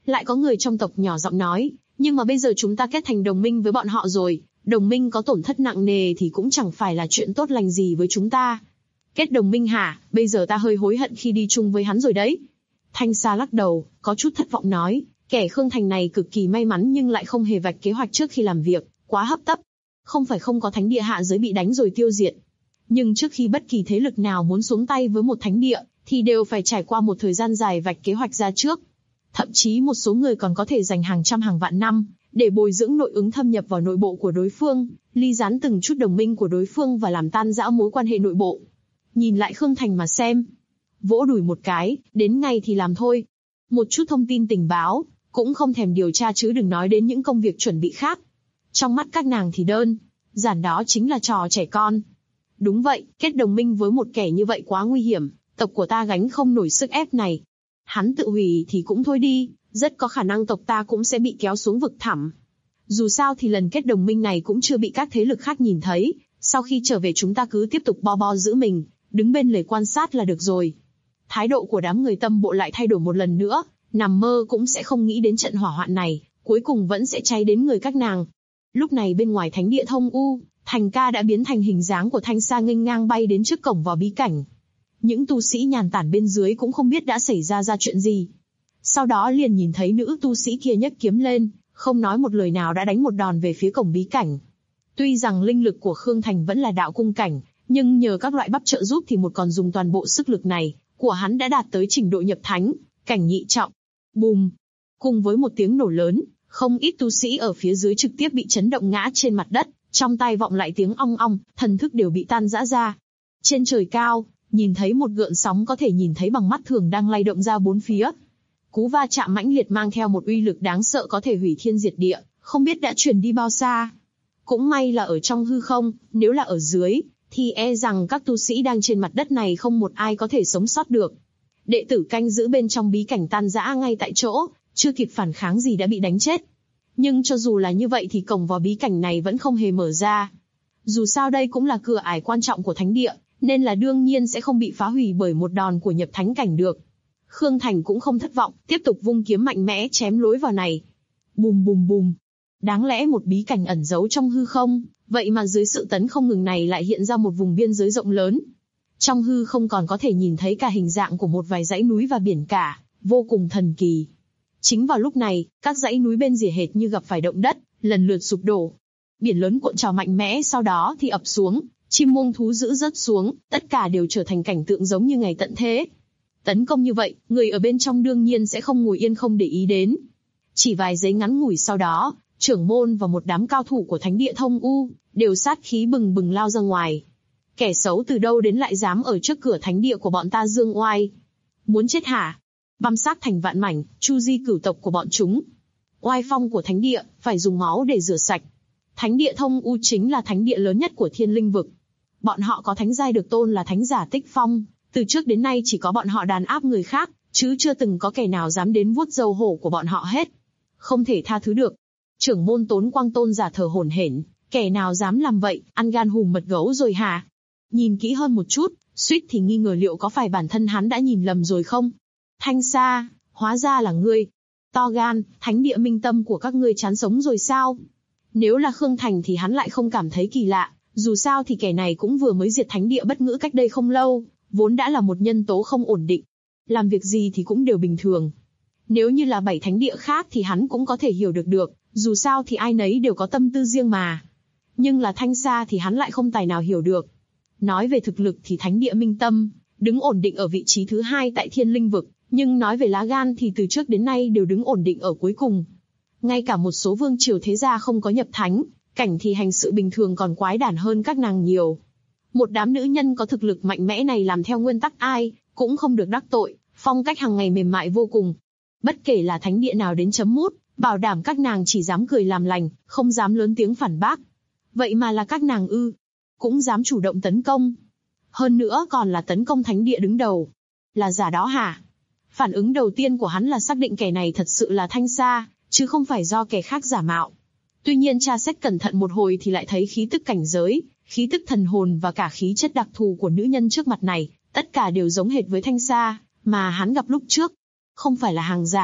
Lại có người trong tộc nhỏ giọng nói, nhưng mà bây giờ chúng ta kết thành đồng minh với bọn họ rồi, đồng minh có tổn thất nặng nề thì cũng chẳng phải là chuyện tốt lành gì với chúng ta. Kết đồng minh hả, bây giờ ta hơi hối hận khi đi chung với hắn rồi đấy. Thanh Sa lắc đầu, có chút thất vọng nói, kẻ Khương Thành này cực kỳ may mắn nhưng lại không hề vạch kế hoạch trước khi làm việc, quá hấp tấp. Không phải không có thánh địa hạ giới bị đánh rồi tiêu diệt. Nhưng trước khi bất kỳ thế lực nào muốn xuống tay với một thánh địa, thì đều phải trải qua một thời gian dài vạch kế hoạch ra trước. Thậm chí một số người còn có thể dành hàng trăm hàng vạn năm, để bồi dưỡng nội ứng thâm nhập vào nội bộ của đối phương, ly gián từng chút đồng minh của đối phương và làm tan rã mối quan hệ nội bộ. Nhìn lại Khương Thành mà xem. Vỗ đùi một cái, đến ngay thì làm thôi. Một chút thông tin tình báo, cũng không thèm điều tra chứ đừng nói đến những công việc chuẩn bị khác. Trong mắt các nàng thì đơn giản đó chính là trò trẻ con. Đúng vậy, kết đồng minh với một kẻ như vậy quá nguy hiểm, tộc của ta gánh không nổi sức ép này. Hắn tự hủy thì cũng thôi đi, rất có khả năng tộc ta cũng sẽ bị kéo xuống vực thẳm. Dù sao thì lần kết đồng minh này cũng chưa bị các thế lực khác nhìn thấy, sau khi trở về chúng ta cứ tiếp tục bo giữ mình, đứng bên lề quan sát là được rồi. Thái độ của đám người Tâm Bộ lại thay đổi một lần nữa, nằm mơ cũng sẽ không nghĩ đến trận hỏa hoạn này, cuối cùng vẫn sẽ cháy đến người các nàng. Lúc này bên ngoài thánh địa Thông U, Thành Ca đã biến thành hình dáng của Thanh Sa nghênh ngang bay đến trước cổng vào bí cảnh. Những tu sĩ nhàn tản bên dưới cũng không biết đã xảy ra chuyện gì. Sau đó liền nhìn thấy nữ tu sĩ kia nhấc kiếm lên, không nói một lời nào đã đánh một đòn về phía cổng bí cảnh. Tuy rằng linh lực của Khương Thành vẫn là đạo cung cảnh, nhưng nhờ các loại bắp trợ giúp thì một còn dùng toàn bộ sức lực này của hắn đã đạt tới trình độ nhập thánh, cảnh nhị trọng. Bùm! Cùng với một tiếng nổ lớn, không ít tu sĩ ở phía dưới trực tiếp bị chấn động ngã trên mặt đất, trong tai vọng lại tiếng ong ong, thần thức đều bị tan rã ra. Trên trời cao, nhìn thấy một gợn sóng có thể nhìn thấy bằng mắt thường đang lay động ra bốn phía. Cú va chạm mãnh liệt mang theo một uy lực đáng sợ có thể hủy thiên diệt địa, không biết đã truyền đi bao xa. Cũng may là ở trong hư không, nếu là ở dưới, thì e rằng các tu sĩ đang trên mặt đất này không một ai có thể sống sót được. Đệ tử canh giữ bên trong bí cảnh tan rã ngay tại chỗ, chưa kịp phản kháng gì đã bị đánh chết. Nhưng cho dù là như vậy thì cổng vào bí cảnh này vẫn không hề mở ra. Dù sao đây cũng là cửa ải quan trọng của thánh địa, nên là đương nhiên sẽ không bị phá hủy bởi một đòn của nhập thánh cảnh được. Khương Thành cũng không thất vọng, tiếp tục vung kiếm mạnh mẽ chém lối vào này. Bùm bùm bùm. Đáng lẽ một bí cảnh ẩn giấu trong hư không, vậy mà dưới sự tấn không ngừng này lại hiện ra một vùng biên giới rộng lớn. Trong hư không còn có thể nhìn thấy cả hình dạng của một vài dãy núi và biển cả, vô cùng thần kỳ. Chính vào lúc này, các dãy núi bên rìa hệt như gặp phải động đất, lần lượt sụp đổ. Biển lớn cuộn trào mạnh mẽ sau đó thì ập xuống, chim muông thú dữ rớt xuống, tất cả đều trở thành cảnh tượng giống như ngày tận thế. Tấn công như vậy, người ở bên trong đương nhiên sẽ không ngồi yên không để ý đến. Chỉ vài giây ngắn ngủi sau đó, trưởng môn và một đám cao thủ của thánh địa Thông U đều sát khí bừng bừng lao ra ngoài. Kẻ xấu từ đâu đến lại dám ở trước cửa thánh địa của bọn ta dương oai? Muốn chết hả? Băm xác thành vạn mảnh, chu di cửu tộc của bọn chúng. Oai phong của thánh địa, phải dùng máu để rửa sạch. Thánh địa Thông U chính là thánh địa lớn nhất của Thiên Linh vực. Bọn họ có thánh giai được tôn là thánh giả Tích Phong, từ trước đến nay chỉ có bọn họ đàn áp người khác, chứ chưa từng có kẻ nào dám đến vuốt râu hổ của bọn họ hết. Không thể tha thứ được. Trưởng môn Tốn Quang Tôn giả thở hổn hển, kẻ nào dám làm vậy, ăn gan hùm mật gấu rồi hả? Nhìn kỹ hơn một chút, suýt thì nghi ngờ liệu có phải bản thân hắn đã nhìn lầm rồi không? Thanh Sa, hóa ra là ngươi. To gan, thánh địa minh tâm của các ngươi chán sống rồi sao? Nếu là Khương Thành thì hắn lại không cảm thấy kỳ lạ, dù sao thì kẻ này cũng vừa mới diệt thánh địa Bất Ngữ cách đây không lâu, vốn đã là một nhân tố không ổn định. Làm việc gì thì cũng đều bình thường. Nếu như là 7 thánh địa khác thì hắn cũng có thể hiểu được, dù sao thì ai nấy đều có tâm tư riêng mà. Nhưng là Thanh Sa thì hắn lại không tài nào hiểu được. Nói về thực lực thì thánh địa minh tâm, đứng ổn định ở vị trí thứ 2 tại Thiên Linh vực, nhưng nói về lá gan thì từ trước đến nay đều đứng ổn định ở cuối cùng. Ngay cả một số vương triều thế gia không có nhập thánh cảnh thì hành sự bình thường còn quái đản hơn các nàng nhiều. Một đám nữ nhân có thực lực mạnh mẽ này làm theo nguyên tắc ai cũng không được đắc tội, phong cách hàng ngày mềm mại vô cùng. Bất kể là thánh địa nào đến chấm mút, bảo đảm các nàng chỉ dám cười làm lành, không dám lớn tiếng phản bác. Vậy mà là các nàng cũng dám chủ động tấn công. Hơn nữa còn là tấn công thánh địa đứng đầu. Là giả đó hả? Phản ứng đầu tiên của hắn là xác định kẻ này thật sự là Thanh Sa, chứ không phải do kẻ khác giả mạo. Tuy nhiên tra xét cẩn thận một hồi thì lại thấy khí tức cảnh giới, khí tức thần hồn và cả khí chất đặc thù của nữ nhân trước mặt này, tất cả đều giống hệt với Thanh Sa mà hắn gặp lúc trước. Không phải là hàng giả,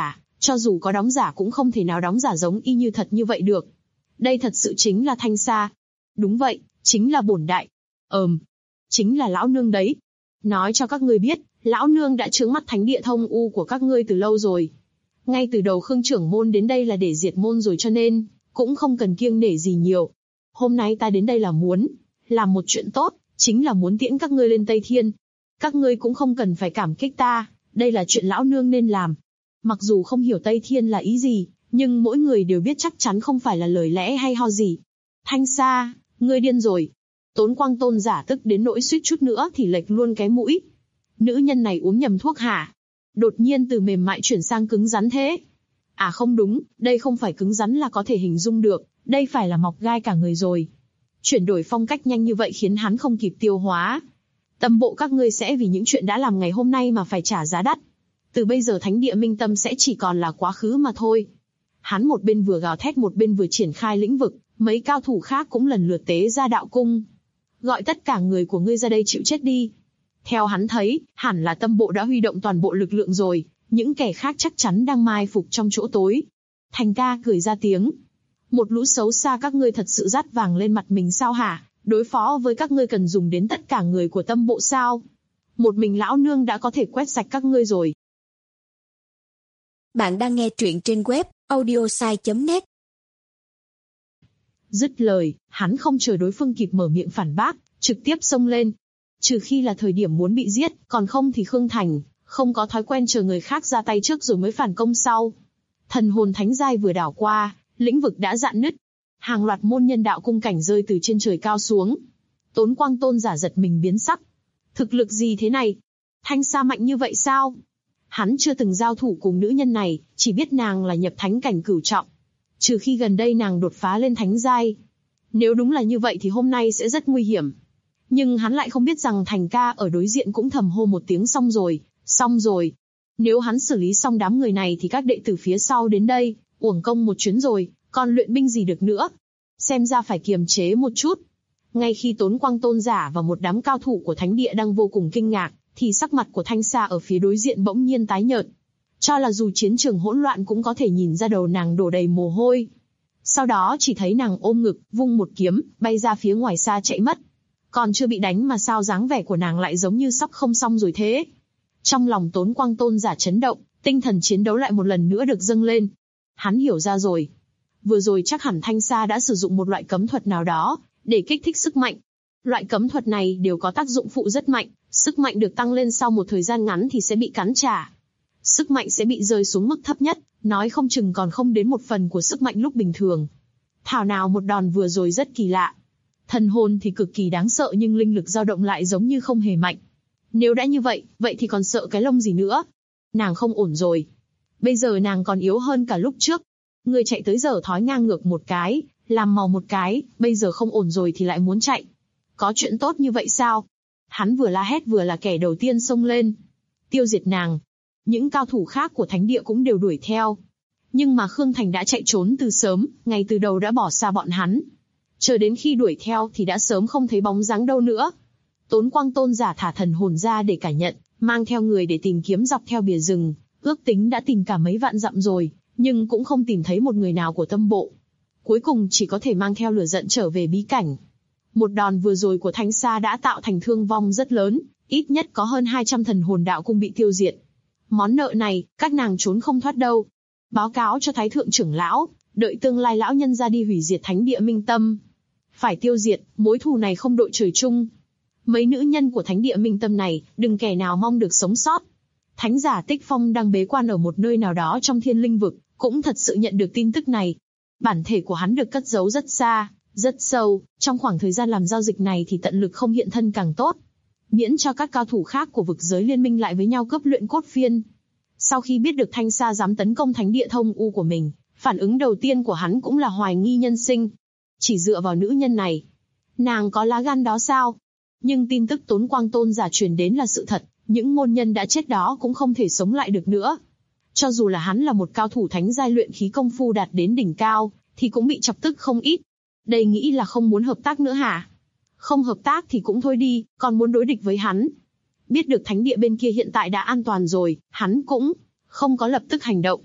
Cho dù có đóng giả cũng không thể nào đóng giả giống y như thật như vậy được. Đây thật sự chính là Thanh Sa. Đúng vậy, chính là bổn đại. Chính là lão nương đấy. Nói cho các ngươi biết, lão nương đã trướng mắt thánh địa thông u của các ngươi từ lâu rồi. Ngay từ đầu Khương trưởng môn đến đây là để diệt môn rồi, cho nên cũng không cần kiêng nể gì nhiều. Hôm nay ta đến đây là muốn làm một chuyện tốt, chính là muốn tiễn các ngươi lên Tây Thiên. Các ngươi cũng không cần phải cảm kích ta, đây là chuyện lão nương nên làm. Mặc dù không hiểu Tây Thiên là ý gì, nhưng mỗi người đều biết chắc chắn không phải là lời lẽ hay ho gì. Thanh Sa, ngươi điên rồi. Tốn Quang Tôn giả tức đến nỗi suýt chút nữa thì lệch luôn cái mũi. Nữ nhân này uống nhầm thuốc hả? Đột nhiên từ mềm mại chuyển sang cứng rắn thế. À không đúng, đây không phải cứng rắn là có thể hình dung được, đây phải là mọc gai cả người rồi. Chuyển đổi phong cách nhanh như vậy khiến hắn không kịp tiêu hóa. Tâm bộ các ngươi sẽ vì những chuyện đã làm ngày hôm nay mà phải trả giá đắt. Từ bây giờ thánh địa Minh Tâm sẽ chỉ còn là quá khứ mà thôi. Hắn một bên vừa gào thét một bên vừa triển khai lĩnh vực, mấy cao thủ khác cũng lần lượt tế ra đạo cung. Gọi tất cả người của ngươi ra đây chịu chết đi. Theo hắn thấy, hẳn là tâm bộ đã huy động toàn bộ lực lượng rồi, những kẻ khác chắc chắn đang mai phục trong chỗ tối. Thành ca cười ra tiếng. Một lũ xấu xa các ngươi thật sự dát vàng lên mặt mình sao hả? Đối phó với các ngươi cần dùng đến tất cả người của tâm bộ sao? Một mình lão nương đã có thể quét sạch các ngươi rồi. Bạn đang nghe truyện trên web audiosai.net. Dứt lời, hắn không chờ đối phương kịp mở miệng phản bác, trực tiếp xông lên. Trừ khi là thời điểm muốn bị giết, còn không thì Khương Thành không có thói quen chờ người khác ra tay trước rồi mới phản công sau. Thần hồn thánh giai vừa đảo qua, lĩnh vực đã rạn nứt. Hàng loạt môn nhân đạo cung cảnh rơi từ trên trời cao xuống. Tốn Quang Tôn giả giật mình biến sắc. Thực lực gì thế này? Thanh Sa mạnh như vậy sao? Hắn chưa từng giao thủ cùng nữ nhân này, chỉ biết nàng là nhập thánh cảnh cửu trọng. Trừ khi gần đây nàng đột phá lên thánh giai. Nếu đúng là như vậy thì hôm nay sẽ rất nguy hiểm. Nhưng hắn lại không biết rằng Thành ca ở đối diện cũng thầm hô một tiếng xong rồi, xong rồi. Nếu hắn xử lý xong đám người này thì các đệ tử phía sau đến đây, uổng công một chuyến rồi, còn luyện binh gì được nữa. Xem ra phải kiềm chế một chút. Ngay khi Tốn Quang Tôn giả và một đám cao thủ của thánh địa đang vô cùng kinh ngạc, thì sắc mặt của Thanh Sa ở phía đối diện bỗng nhiên tái nhợt. Cho là dù chiến trường hỗn loạn cũng có thể nhìn ra đầu nàng đổ đầy mồ hôi. Sau đó chỉ thấy nàng ôm ngực, vung một kiếm, bay ra phía ngoài xa chạy mất. Còn chưa bị đánh mà sao dáng vẻ của nàng lại giống như sắp không xong rồi thế. Trong lòng Tốn Quang Tôn giả chấn động, tinh thần chiến đấu lại một lần nữa được dâng lên. Hắn hiểu ra rồi. Vừa rồi chắc hẳn Thanh Sa đã sử dụng một loại cấm thuật nào đó, để kích thích sức mạnh. Loại cấm thuật này đều có tác dụng phụ rất mạnh, sức mạnh được tăng lên sau một thời gian ngắn thì sẽ bị cắn trả. Sức mạnh sẽ bị rơi xuống mức thấp nhất, nói không chừng còn không đến 1/10 của sức mạnh lúc bình thường. Thảo nào một đòn vừa rồi rất kỳ lạ. Thần hồn thì cực kỳ đáng sợ nhưng linh lực dao động lại giống như không hề mạnh. Nếu đã như vậy, vậy thì còn sợ cái lông gì nữa? Nàng không ổn rồi. Bây giờ nàng còn yếu hơn cả lúc trước. Người chạy tới giờ thói ngang ngược một cái, làm màu một cái, bây giờ không ổn rồi thì lại muốn chạy. Có chuyện tốt như vậy sao? Hắn vừa la hét vừa là kẻ đầu tiên xông lên. Tiêu diệt nàng. Những cao thủ khác của thánh địa cũng đều đuổi theo. Nhưng mà Khương Thành đã chạy trốn từ sớm, ngay từ đầu đã bỏ xa bọn hắn. Chờ đến khi đuổi theo thì đã sớm không thấy bóng dáng đâu nữa. Tốn Quang Tôn giả thả thần hồn ra để cảm nhận, mang theo người để tìm kiếm dọc theo bìa rừng. Ước tính đã tìm cả mấy vạn dặm rồi, nhưng cũng không tìm thấy một người nào của tâm bộ. Cuối cùng chỉ có thể mang theo lửa giận trở về bí cảnh. Một đòn vừa rồi của Thanh Sa đã tạo thành thương vong rất lớn, ít nhất có hơn 200 thần hồn đạo cung bị tiêu diệt. Món nợ này, các nàng trốn không thoát đâu. Báo cáo cho Thái Thượng trưởng lão, đợi tương lai lão nhân ra đi hủy diệt thánh địa Minh Tâm. Phải tiêu diệt, mối thù này không đội trời chung. Mấy nữ nhân của thánh địa Minh Tâm này, đừng kẻ nào mong được sống sót. Thánh giả Tích Phong đang bế quan ở một nơi nào đó trong thiên linh vực, cũng thật sự nhận được tin tức này. Bản thể của hắn được cất giấu rất xa, rất sâu, trong khoảng thời gian làm giao dịch này thì tận lực không hiện thân càng tốt. Miễn cho các cao thủ khác của vực giới liên minh lại với nhau cướp luyện cốt phiên. Sau khi biết được Thanh Sa dám tấn công thánh địa thông u của mình, phản ứng đầu tiên của hắn cũng là hoài nghi nhân sinh. Chỉ dựa vào nữ nhân này, nàng có lá gan đó sao? Nhưng tin tức Tốn Quang Tôn giả truyền đến là sự thật, những môn nhân đã chết đó cũng không thể sống lại được nữa. Cho dù là hắn là một cao thủ thánh giai luyện khí công phu đạt đến đỉnh cao, thì cũng bị chọc tức không ít. Đây nghĩ là không muốn hợp tác nữa hả? Không hợp tác thì cũng thôi đi, còn muốn đối địch với hắn. Biết được thánh địa bên kia hiện tại đã an toàn rồi, hắn cũng không có lập tức hành động.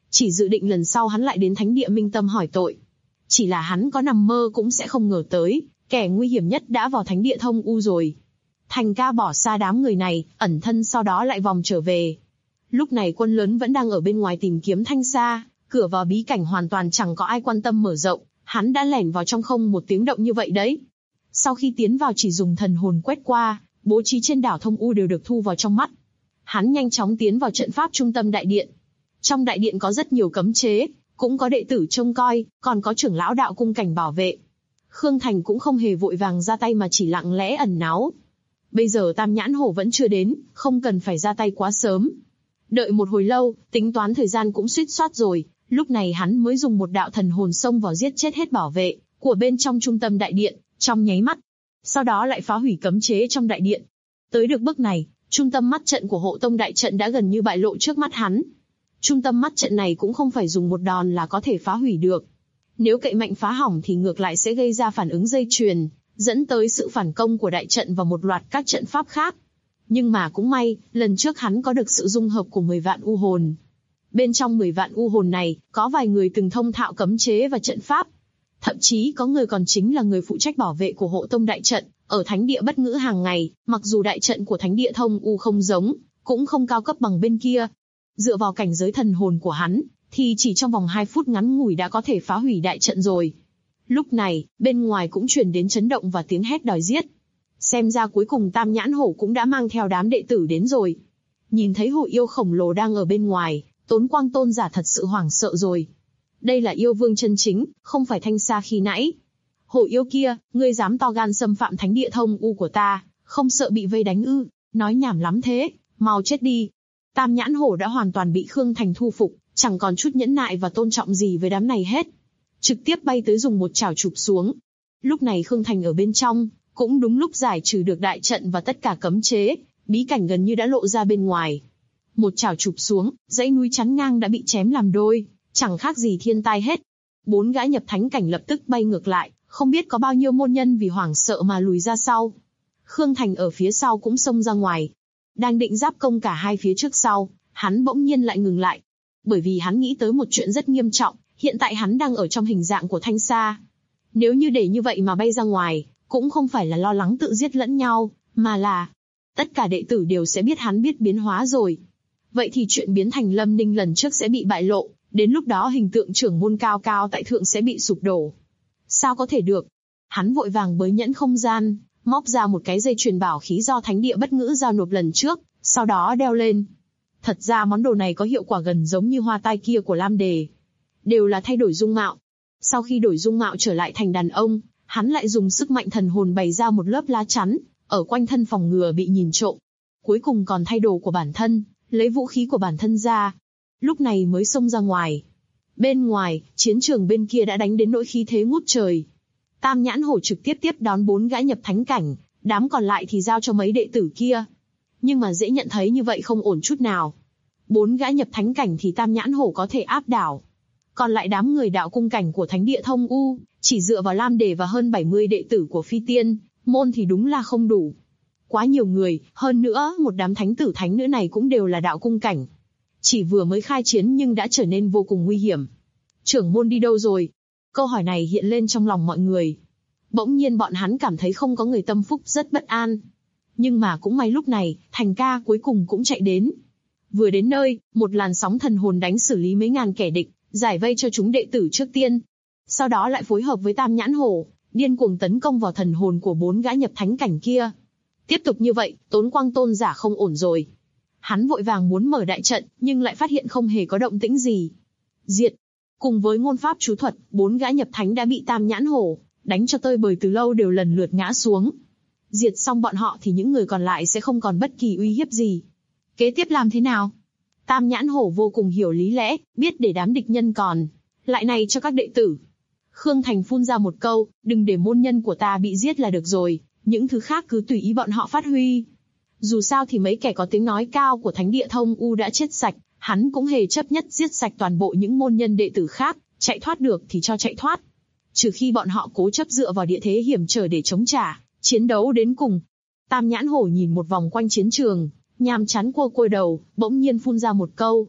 Chỉ dự định lần sau hắn lại đến thánh địa Minh Tâm hỏi tội. Chỉ là hắn có nằm mơ cũng sẽ không ngờ tới, kẻ nguy hiểm nhất đã vào thánh địa Thông U rồi. Thành ca bỏ xa đám người này, ẩn thân sau đó lại vòng trở về. Lúc này quân lớn vẫn đang ở bên ngoài tìm kiếm Thanh Sa, cửa vào bí cảnh hoàn toàn chẳng có ai quan tâm mở rộng, hắn đã lẻn vào trong không một tiếng động như vậy đấy. Sau khi tiến vào chỉ dùng thần hồn quét qua, bố trí trên đảo Thông U đều được thu vào trong mắt. Hắn nhanh chóng tiến vào trận pháp trung tâm đại điện. Trong đại điện có rất nhiều cấm chế, cũng có đệ tử trông coi, còn có trưởng lão đạo cung cảnh bảo vệ. Khương Thành cũng không hề vội vàng ra tay mà chỉ lặng lẽ ẩn náu. Bây giờ Tam Nhãn Hổ vẫn chưa đến, không cần phải ra tay quá sớm. Đợi một hồi lâu, tính toán thời gian cũng suýt soát rồi, lúc này hắn mới dùng một đạo thần hồn xông vào giết chết hết bảo vệ của bên trong trung tâm đại điện, trong nháy mắt. Sau đó lại phá hủy cấm chế trong đại điện. Tới được bước này, trung tâm mắt trận của Hộ Tông đại trận đã gần như bại lộ trước mắt hắn. Trung tâm mắt trận này cũng không phải dùng một đòn là có thể phá hủy được. Nếu cậy mạnh phá hỏng thì ngược lại sẽ gây ra phản ứng dây chuyền, dẫn tới sự phản công của đại trận và một loạt các trận pháp khác. Nhưng mà cũng may, lần trước hắn có được sự dung hợp của 10 vạn u hồn. Bên trong 10 vạn u hồn này, có vài người từng thông thạo cấm chế và trận pháp. Thậm chí có người còn chính là người phụ trách bảo vệ của Hộ Tông đại trận, ở thánh địa bất ngữ hàng ngày, mặc dù đại trận của thánh địa Thông U không giống, cũng không cao cấp bằng bên kia. Dựa vào cảnh giới thần hồn của hắn, thì chỉ trong vòng 2 phút ngắn ngủi đã có thể phá hủy đại trận rồi. Lúc này, bên ngoài cũng truyền đến chấn động và tiếng hét đòi giết. Xem ra cuối cùng Tam Nhãn Hổ cũng đã mang theo đám đệ tử đến rồi. Nhìn thấy hổ yêu khổng lồ đang ở bên ngoài, Tốn Quang tôn giả thật sự hoảng sợ rồi. Đây là yêu vương chân chính, không phải Thanh Sa khi nãy. Hổ yêu kia, ngươi dám to gan xâm phạm thánh địa Thông U của ta, không sợ bị vây đánh ư? Nói nhảm lắm thế, mau chết đi. Tam Nhãn Hổ đã hoàn toàn bị Khương Thành thu phục, chẳng còn chút nhẫn nại và tôn trọng gì với đám này hết. Trực tiếp bay tới dùng một chảo chụp xuống. Lúc này Khương Thành ở bên trong, cũng đúng lúc giải trừ được đại trận và tất cả cấm chế, bí cảnh gần như đã lộ ra bên ngoài. Một chảo chụp xuống, dãy núi chắn ngang đã bị chém làm đôi, chẳng khác gì thiên tai hết. 4 gã nhập thánh cảnh lập tức bay ngược lại, không biết có bao nhiêu môn nhân vì hoảng sợ mà lùi ra sau. Khương Thành ở phía sau cũng xông ra ngoài. Đang định giáp công cả hai phía trước sau, hắn bỗng nhiên lại ngừng lại. Bởi vì hắn nghĩ tới một chuyện rất nghiêm trọng, hiện tại hắn đang ở trong hình dạng của Thanh Sa. Nếu như để như vậy mà bay ra ngoài, cũng không phải là lo lắng tự giết lẫn nhau, mà là tất cả đệ tử đều sẽ biết hắn biết biến hóa rồi. Vậy thì chuyện biến thành Lâm Ninh lần trước sẽ bị bại lộ, đến lúc đó hình tượng trưởng môn cao cao tại thượng sẽ bị sụp đổ. Sao có thể được? Hắn vội vàng bới nhẫn không gian, móc ra một cái dây chuyền bảo khí do thánh địa bất ngữ giao nộp lần trước, sau đó đeo lên. Thật ra món đồ này có hiệu quả gần giống như hoa tai kia của Lam Đề. Đều là thay đổi dung mạo. Sau khi đổi dung mạo trở lại thành đàn ông, hắn lại dùng sức mạnh thần hồn bày ra một lớp lá chắn, ở quanh thân phòng ngừa bị nhìn trộm. Cuối cùng còn thay đồ của bản thân, lấy vũ khí của bản thân ra. Lúc này mới xông ra ngoài. Bên ngoài, chiến trường bên kia đã đánh đến nỗi khí thế ngút trời. Tam Nhãn Hổ trực tiếp tiếp đón 4 gã nhập thánh cảnh, đám còn lại thì giao cho mấy đệ tử kia. Nhưng mà dễ nhận thấy như vậy không ổn chút nào. 4 gã nhập thánh cảnh thì Tam Nhãn Hổ có thể áp đảo. Còn lại đám người đạo cung cảnh của thánh địa Thông U, chỉ dựa vào Lam Đề và hơn 70 đệ tử của Phi Tiên môn thì đúng là không đủ. Quá nhiều người, hơn nữa một đám thánh tử thánh nữ này cũng đều là đạo cung cảnh. Chỉ vừa mới khai chiến nhưng đã trở nên vô cùng nguy hiểm. Trưởng môn đi đâu rồi? Câu hỏi này hiện lên trong lòng mọi người. Bỗng nhiên bọn hắn cảm thấy không có người tâm phúc rất bất an. Nhưng mà cũng may lúc này, Thành ca cuối cùng cũng chạy đến. Vừa đến nơi, một làn sóng thần hồn đánh xử lý mấy ngàn kẻ địch, giải vây cho chúng đệ tử trước tiên. Sau đó lại phối hợp với Tam Nhãn Hổ, điên cuồng tấn công vào thần hồn của 4 gã nhập thánh cảnh kia. Tiếp tục như vậy, Tốn Quang tôn giả không ổn rồi. Hắn vội vàng muốn mở đại trận, nhưng lại phát hiện không hề có động tĩnh gì. Diệt. Cùng với ngôn pháp chú thuật, 4 gã nhập thánh đã bị Tam Nhãn Hổ đánh cho tơi bời từ lâu đều lần lượt ngã xuống. Diệt xong bọn họ thì những người còn lại sẽ không còn bất kỳ uy hiếp gì. Kế tiếp làm thế nào? Tam Nhãn Hổ vô cùng hiểu lý lẽ, biết để đám địch nhân còn lại này cho các đệ tử. Khương Thành phun ra một câu, đừng để môn nhân của ta bị giết là được rồi, những thứ khác cứ tùy ý bọn họ phát huy. Dù sao thì mấy kẻ có tiếng nói cao của thánh địa Thông U đã chết sạch, hắn cũng hề chấp nhất giết sạch toàn bộ những môn nhân đệ tử khác, chạy thoát được thì cho chạy thoát. Trừ khi bọn họ cố chấp dựa vào địa thế hiểm trở để chống trả, chiến đấu đến cùng. Tam Nhãn Hổ nhìn một vòng quanh chiến trường, nhàm chán cua đầu, bỗng nhiên phun ra một câu.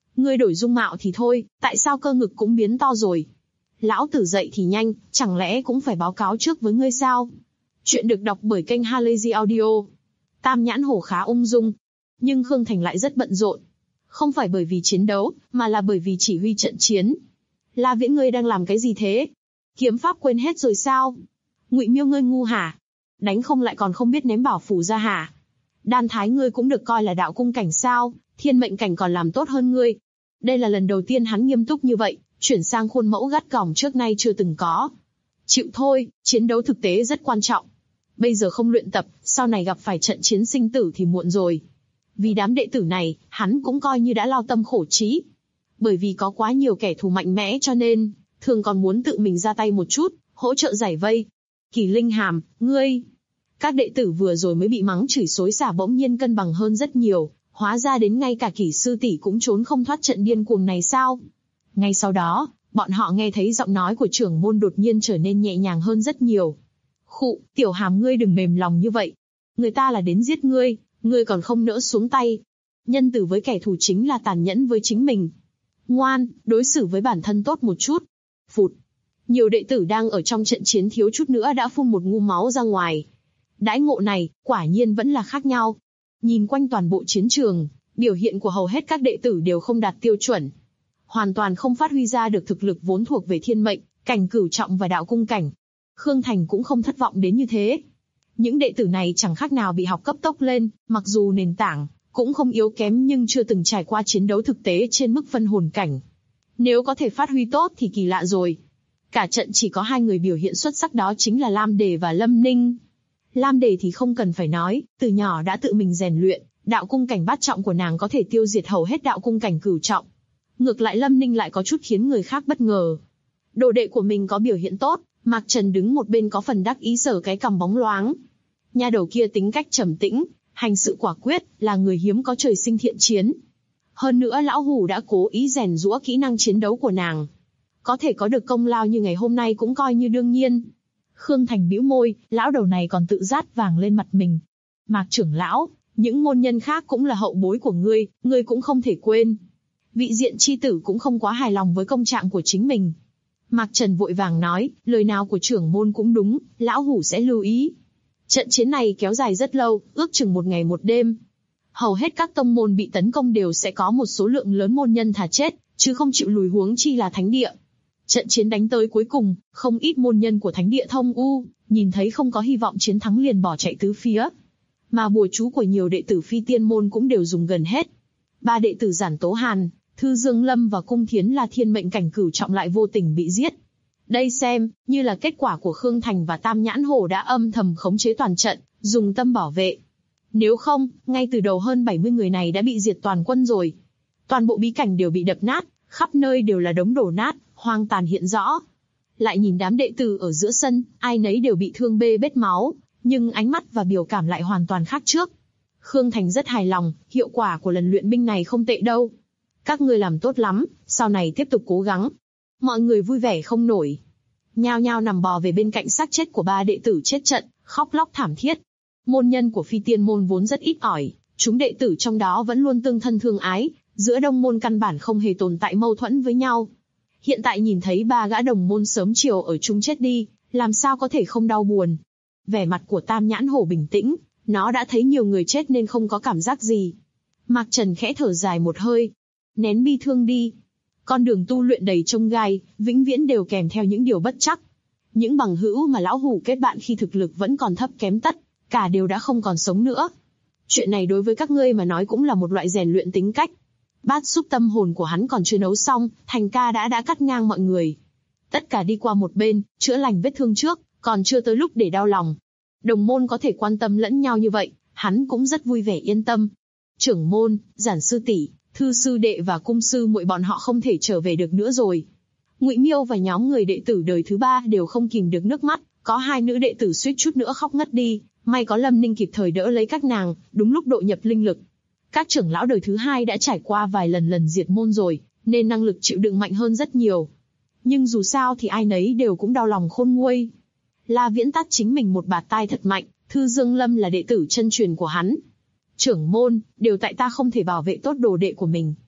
Ngươi đổi dung mạo thì thôi, tại sao cơ ngực cũng biến to rồi? Lão tử dậy thì nhanh, chẳng lẽ cũng phải báo cáo trước với ngươi sao? Chuyện được đọc bởi kênh Halazy Audio. Tam Nhãn Hổ khá ung dung, nhưng Khương Thành lại rất bận rộn. Không phải bởi vì chiến đấu, mà là bởi vì chỉ huy trận chiến. La Viễn, ngươi đang làm cái gì thế? Kiếm pháp quên hết rồi sao? Ngụy Miêu, ngươi ngu hả? Đánh không lại còn không biết ném bảo phủ ra hả? Đan Thái, ngươi cũng được coi là đạo cung cảnh sao? Thiên mệnh cảnh còn làm tốt hơn ngươi. Đây là lần đầu tiên hắn nghiêm túc như vậy, chuyển sang khuôn mẫu gắt gỏng trước nay chưa từng có. Chịu thôi, chiến đấu thực tế rất quan trọng. Bây giờ không luyện tập, sau này gặp phải trận chiến sinh tử thì muộn rồi. Vì đám đệ tử này, hắn cũng coi như đã lao tâm khổ trí. Bởi vì có quá nhiều kẻ thù mạnh mẽ cho nên, thường còn muốn tự mình ra tay một chút, hỗ trợ giải vây. Kỳ Linh Hàm, ngươi... Các đệ tử vừa rồi mới bị mắng chửi xối xả bỗng nhiên cân bằng hơn rất nhiều, hóa ra đến ngay cả Kỷ sư tỷ cũng trốn không thoát trận điên cuồng này sao? Ngay sau đó, bọn họ nghe thấy giọng nói của trưởng môn đột nhiên trở nên nhẹ nhàng hơn rất nhiều. Khụ, Tiểu Hàm, ngươi đừng mềm lòng như vậy. Người ta là đến giết ngươi, ngươi còn không nỡ xuống tay. Nhân từ với kẻ thù chính là tàn nhẫn với chính mình. Ngoan, đối xử với bản thân tốt một chút. Phụt. Nhiều đệ tử đang ở trong trận chiến thiếu chút nữa đã phun một ngụm máu ra ngoài. Đãi ngộ này, quả nhiên vẫn là khác nhau. Nhìn quanh toàn bộ chiến trường, biểu hiện của hầu hết các đệ tử đều không đạt tiêu chuẩn. Hoàn toàn không phát huy ra được thực lực vốn thuộc về thiên mệnh, cảnh cửu trọng và đạo cung cảnh. Khương Thành cũng không thất vọng đến như thế. Những đệ tử này chẳng khác nào bị học cấp tốc lên, mặc dù nền tảng cũng không yếu kém nhưng chưa từng trải qua chiến đấu thực tế trên mức phân hồn cảnh. Nếu có thể phát huy tốt thì kỳ lạ rồi. Cả trận chỉ có 2 người biểu hiện xuất sắc, đó chính là Lam Đề và Lâm Ninh. Lam Đề thì không cần phải nói, từ nhỏ đã tự mình rèn luyện, đạo cung cảnh bát trọng của nàng có thể tiêu diệt hầu hết đạo cung cảnh cửu trọng. Ngược lại Lâm Ninh lại có chút khiến người khác bất ngờ. Đồ đệ của mình có biểu hiện tốt, Mạc Trần đứng một bên có phần đắc ý sờ cái cằm bóng loáng. Nha đầu kia tính cách trầm tĩnh, hành sự quả quyết, là người hiếm có trời sinh thiện chiến. Hơn nữa lão Hủ đã cố ý rèn giũa kỹ năng chiến đấu của nàng. Có thể có được công lao như ngày hôm nay cũng coi như đương nhiên. Khương Thành bĩu môi, lão đầu này còn tự rát vàng lên mặt mình. Mạc trưởng lão, những môn nhân khác cũng là hậu bối của ngươi cũng không thể quên. Vị diện chi tử cũng không quá hài lòng với công trạng của chính mình. Mạc Trần vội vàng nói, lời nào của trưởng môn cũng đúng, lão Hủ sẽ lưu ý. Trận chiến này kéo dài rất lâu, ước chừng 1 ngày 1 đêm. Hầu hết các tông môn bị tấn công đều sẽ có một số lượng lớn môn nhân thà chết, chứ không chịu lùi, huống chi là thánh địa. Trận chiến đánh tới cuối cùng, không ít môn nhân của thánh địa Thông U, nhìn thấy không có hy vọng chiến thắng liền bỏ chạy tứ phía. Mà bùa chú của nhiều đệ tử phi tiên môn cũng đều dùng gần hết. 3 đệ tử Giản Tố Hàn, Thư Dương Lâm và Cung Thiến là thiên mệnh cảnh cửu trọng lại vô tình bị giết. Đây xem, như là kết quả của Khương Thành và Tam Nhãn Hổ đã âm thầm khống chế toàn trận, dùng tâm bảo vệ. Nếu không, ngay từ đầu hơn 70 người này đã bị diệt toàn quân rồi. Toàn bộ bí cảnh đều bị đập nát, khắp nơi đều là đống đổ nát, hoang tàn hiện rõ. Lại nhìn đám đệ tử ở giữa sân, ai nấy đều bị thương bê bết máu, nhưng ánh mắt và biểu cảm lại hoàn toàn khác trước. Khương Thành rất hài lòng, hiệu quả của lần luyện binh này không tệ đâu. Các ngươi làm tốt lắm, sau này tiếp tục cố gắng. Mọi người vui vẻ không nổi. Nhao nhao nằm bò về bên cạnh xác chết của 3 đệ tử chết trận, khóc lóc thảm thiết. Môn nhân của phi tiên môn vốn rất ít ỏi, chúng đệ tử trong đó vẫn luôn tương thân thương ái, giữa đồng môn căn bản không hề tồn tại mâu thuẫn với nhau. Hiện tại nhìn thấy 3 gã đồng môn sớm chiều ở chung chết đi, làm sao có thể không đau buồn. Vẻ mặt của Tam Nhãn Hổ bình tĩnh, nó đã thấy nhiều người chết nên không có cảm giác gì. Mạc Trần khẽ thở dài một hơi. Nén bi thương đi. Con đường tu luyện đầy chông gai, vĩnh viễn đều kèm theo những điều bất chắc. Những bằng hữu mà lão Hủ kết bạn khi thực lực vẫn còn thấp kém tất cả đều đã không còn sống nữa. Chuyện này đối với các ngươi mà nói cũng là một loại rèn luyện tính cách. Bát xúc tâm hồn của hắn còn chưa nấu xong, Thành ca đã cắt ngang mọi người. Tất cả đi qua một bên, chữa lành vết thương trước, còn chưa tới lúc để đau lòng. Đồng môn có thể quan tâm lẫn nhau như vậy, hắn cũng rất vui vẻ yên tâm. Trưởng môn, Giản sư tỷ, Thư sư đệ và Cung sư muội bọn họ không thể trở về được nữa rồi. Ngụy Miêu và nhóm người đệ tử đời thứ 3 đều không kìm được nước mắt, có 2 nữ đệ tử suýt chút nữa khóc ngất đi, may có Lâm Ninh kịp thời đỡ lấy các nàng, đúng lúc độ nhập linh lực. Các trưởng lão đời thứ 2 đã trải qua vài lần diệt môn rồi, nên năng lực chịu đựng mạnh hơn rất nhiều. Nhưng dù sao thì ai nấy đều cũng đau lòng khôn nguôi. La Viễn tát chính mình một bạt tai thật mạnh, Thư Dương Lâm là đệ tử chân truyền của hắn. Trưởng môn, đều tại ta không thể bảo vệ tốt đồ đệ của mình.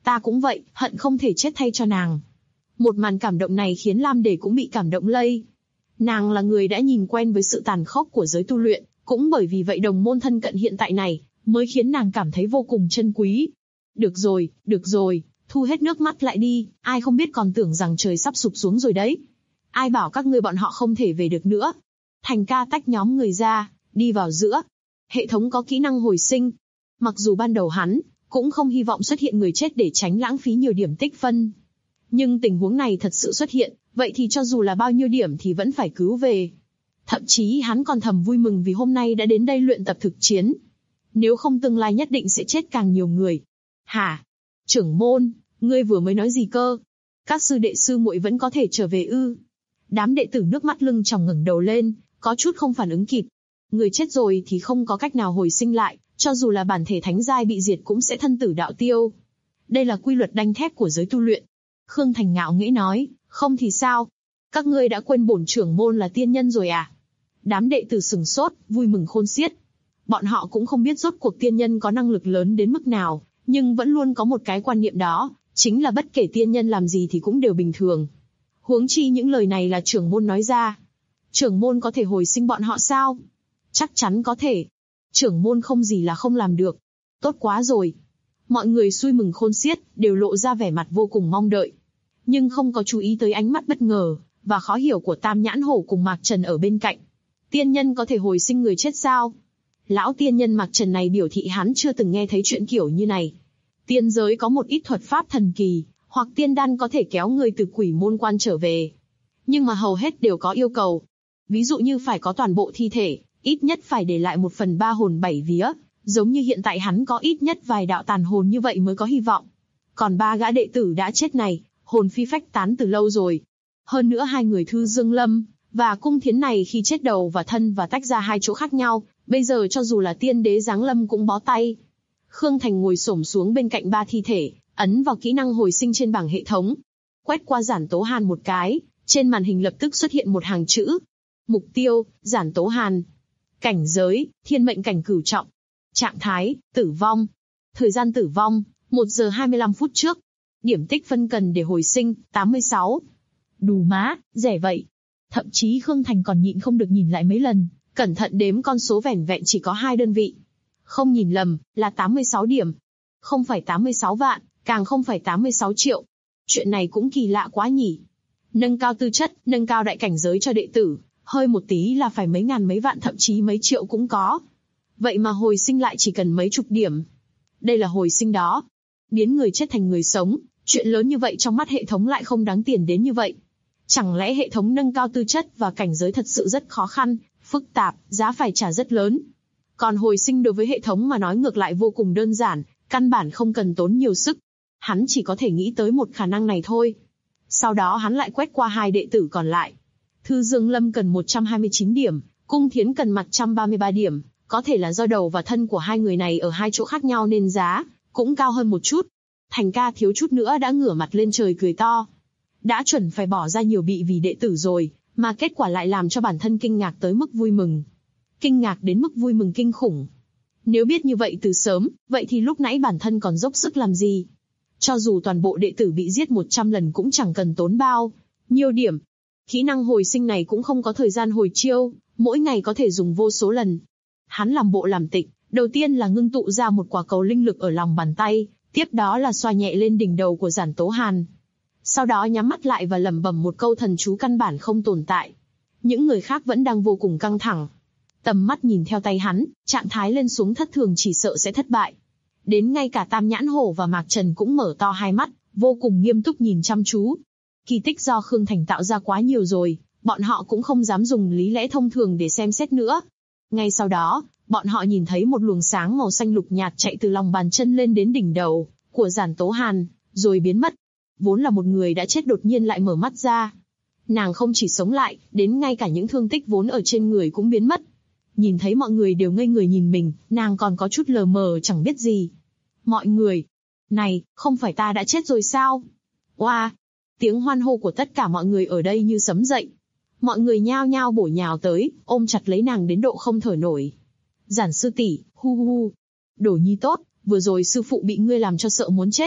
Ta cũng vậy, hận không thể chết thay cho nàng. Một màn cảm động này khiến Lam Đề cũng bị cảm động lây. Nàng là người đã nhìn quen với sự tàn khốc của giới tu luyện, cũng bởi vì vậy đồng môn thân cận hiện tại này, mới khiến nàng cảm thấy vô cùng trân quý. Được rồi, thu hết nước mắt lại đi, ai không biết còn tưởng rằng trời sắp sụp xuống rồi đấy. Ai bảo các ngươi bọn họ không thể về được nữa. Thành ca tách nhóm người ra, đi vào giữa. Hệ thống có kỹ năng hồi sinh. Mặc dù ban đầu hắn cũng không hy vọng xuất hiện người chết để tránh lãng phí nhiều điểm tích phân. Nhưng tình huống này thật sự xuất hiện, vậy thì cho dù là bao nhiêu điểm thì vẫn phải cứu về. Thậm chí hắn còn thầm vui mừng vì hôm nay đã đến đây luyện tập thực chiến. Nếu không tương lai nhất định sẽ chết càng nhiều người. Hả? Trưởng môn, ngươi vừa mới nói gì cơ? Các sư đệ sư muội vẫn có thể trở về ư? Đám đệ tử nước mắt lưng tròng ngẩng đầu lên, có chút không phản ứng kịp. Người chết rồi thì không có cách nào hồi sinh lại, cho dù là bản thể thánh giai bị diệt cũng sẽ thân tử đạo tiêu. Đây là quy luật đanh thép của giới tu luyện. Khương Thành ngạo nghễ nói, không thì sao? Các ngươi đã quên bổn trưởng môn là tiên nhân rồi à? Đám đệ tử sừng sốt, vui mừng khôn xiết. Bọn họ cũng không biết rốt cuộc tiên nhân có năng lực lớn đến mức nào, nhưng vẫn luôn có một cái quan niệm đó, chính là bất kể tiên nhân làm gì thì cũng đều bình thường. Huống chi những lời này là trưởng môn nói ra. Trưởng môn có thể hồi sinh bọn họ sao? Chắc chắn có thể. Trưởng môn không gì là không làm được. Tốt quá rồi. Mọi người sui mừng khôn xiết, đều lộ ra vẻ mặt vô cùng mong đợi. Nhưng không có chú ý tới ánh mắt bất ngờ và khó hiểu của Tam Nhãn Hổ cùng Mạc Trần ở bên cạnh. Tiên nhân có thể hồi sinh người chết sao? Lão tiên nhân Mạc Trần này biểu thị hắn chưa từng nghe thấy chuyện kiểu như này. Tiên giới có một ít thuật pháp thần kỳ, hoặc tiên đan có thể kéo người từ quỷ môn quan trở về. Nhưng mà hầu hết đều có yêu cầu. Ví dụ như phải có toàn bộ thi thể, ít nhất phải để lại 1/3 hồn 7 vía, giống như hiện tại hắn có ít nhất vài đạo tàn hồn như vậy mới có hy vọng. Còn 3 gã đệ tử đã chết này, hồn phi phách tán từ lâu rồi. Hơn nữa 2 người Thư Dương Lâm và Cung Thiến này khi chết đầu và thân và tách ra 2 chỗ khác nhau, bây giờ cho dù là tiên đế giáng lâm cũng bó tay. Khương Thành ngồi xổm xuống bên cạnh 3 thi thể, ấn vào kỹ năng hồi sinh trên bảng hệ thống. Quét qua Giản Tố Hàn một cái, trên màn hình lập tức xuất hiện một hàng chữ. Mục tiêu, Giản Tố Hàn. Cảnh giới, thiên mệnh cảnh cửu trọng. Trạng thái, tử vong. Thời gian tử vong, 1 giờ 25 phút trước. Điểm tích phân cần để hồi sinh, 86. Đù má, rẻ vậy. Thậm chí Khương Thành còn nhịn không được nhìn lại mấy lần, cẩn thận đếm con số vẻn vẹn chỉ có 2 đơn vị. Không nhìn lầm, là 86 điểm. Không phải 86 vạn, càng không phải 86 triệu. Chuyện này cũng kỳ lạ quá nhỉ. Nâng cao tư chất, nâng cao đại cảnh giới cho đệ tử, hơi một tí là phải mấy ngàn mấy vạn thậm chí mấy triệu cũng có. Vậy mà hồi sinh lại chỉ cần mấy chục điểm. Đây là hồi sinh đó. Biến người chết thành người sống, chuyện lớn như vậy trong mắt hệ thống lại không đáng tiền đến như vậy. Chẳng lẽ hệ thống nâng cao tư chất và cảnh giới thật sự rất khó khăn, phức tạp, giá phải trả rất lớn. Còn hồi sinh đối với hệ thống mà nói ngược lại vô cùng đơn giản, căn bản không cần tốn nhiều sức. Hắn chỉ có thể nghĩ tới một khả năng này thôi. Sau đó hắn lại quét qua 2 đệ tử còn lại. Thư Dương Lâm cần 129 điểm, Cung Thiến cần 133 điểm, có thể là do đầu và thân của 2 người này ở 2 chỗ khác nhau nên giá cũng cao hơn một chút. Thành ca thiếu chút nữa đã ngửa mặt lên trời cười to. Đã chuẩn phải bỏ ra nhiều bị vì đệ tử rồi, mà kết quả lại làm cho bản thân kinh ngạc tới mức vui mừng. Kinh ngạc đến mức vui mừng kinh khủng. Nếu biết như vậy từ sớm, vậy thì lúc nãy bản thân còn dốc sức làm gì? Cho dù toàn bộ đệ tử bị giết 100 lần cũng chẳng cần tốn bao nhiêu điểm. Kỹ năng hồi sinh này cũng không có thời gian hồi chiêu, mỗi ngày có thể dùng vô số lần. Hắn làm bộ làm tịch, đầu tiên là ngưng tụ ra một quả cầu linh lực ở lòng bàn tay, tiếp đó là xoa nhẹ lên đỉnh đầu của Giản Tố Hàn. Sau đó nhắm mắt lại và lẩm bẩm một câu thần chú căn bản không tồn tại. Những người khác vẫn đang vô cùng căng thẳng. Tầm mắt nhìn theo tay hắn, trạng thái lên xuống thất thường chỉ sợ sẽ thất bại. Đến ngay cả Tam Nhãn Hổ và Mạc Trần cũng mở to hai mắt, vô cùng nghiêm túc nhìn chăm chú. Kỳ tích do Khương Thành tạo ra quá nhiều rồi, bọn họ cũng không dám dùng lý lẽ thông thường để xem xét nữa. Ngay sau đó, bọn họ nhìn thấy một luồng sáng màu xanh lục nhạt chạy từ lòng bàn chân lên đến đỉnh đầu của Giản Tố Hàn, rồi biến mất. Vốn là một người đã chết đột nhiên lại mở mắt ra. Nàng không chỉ sống lại, đến ngay cả những thương tích vốn ở trên người cũng biến mất. Nhìn thấy mọi người đều ngây người nhìn mình, nàng còn có chút lờ mờ chẳng biết gì. Mọi người, này, không phải ta đã chết rồi sao? Oa! Tiếng hoan hô của tất cả mọi người ở đây như sấm dậy. Mọi người nhao nhao bổ nhào tới, ôm chặt lấy nàng đến độ không thở nổi. Giản sư tỷ, hu hu hu. Đồ nhi tốt, vừa rồi sư phụ bị ngươi làm cho sợ muốn chết.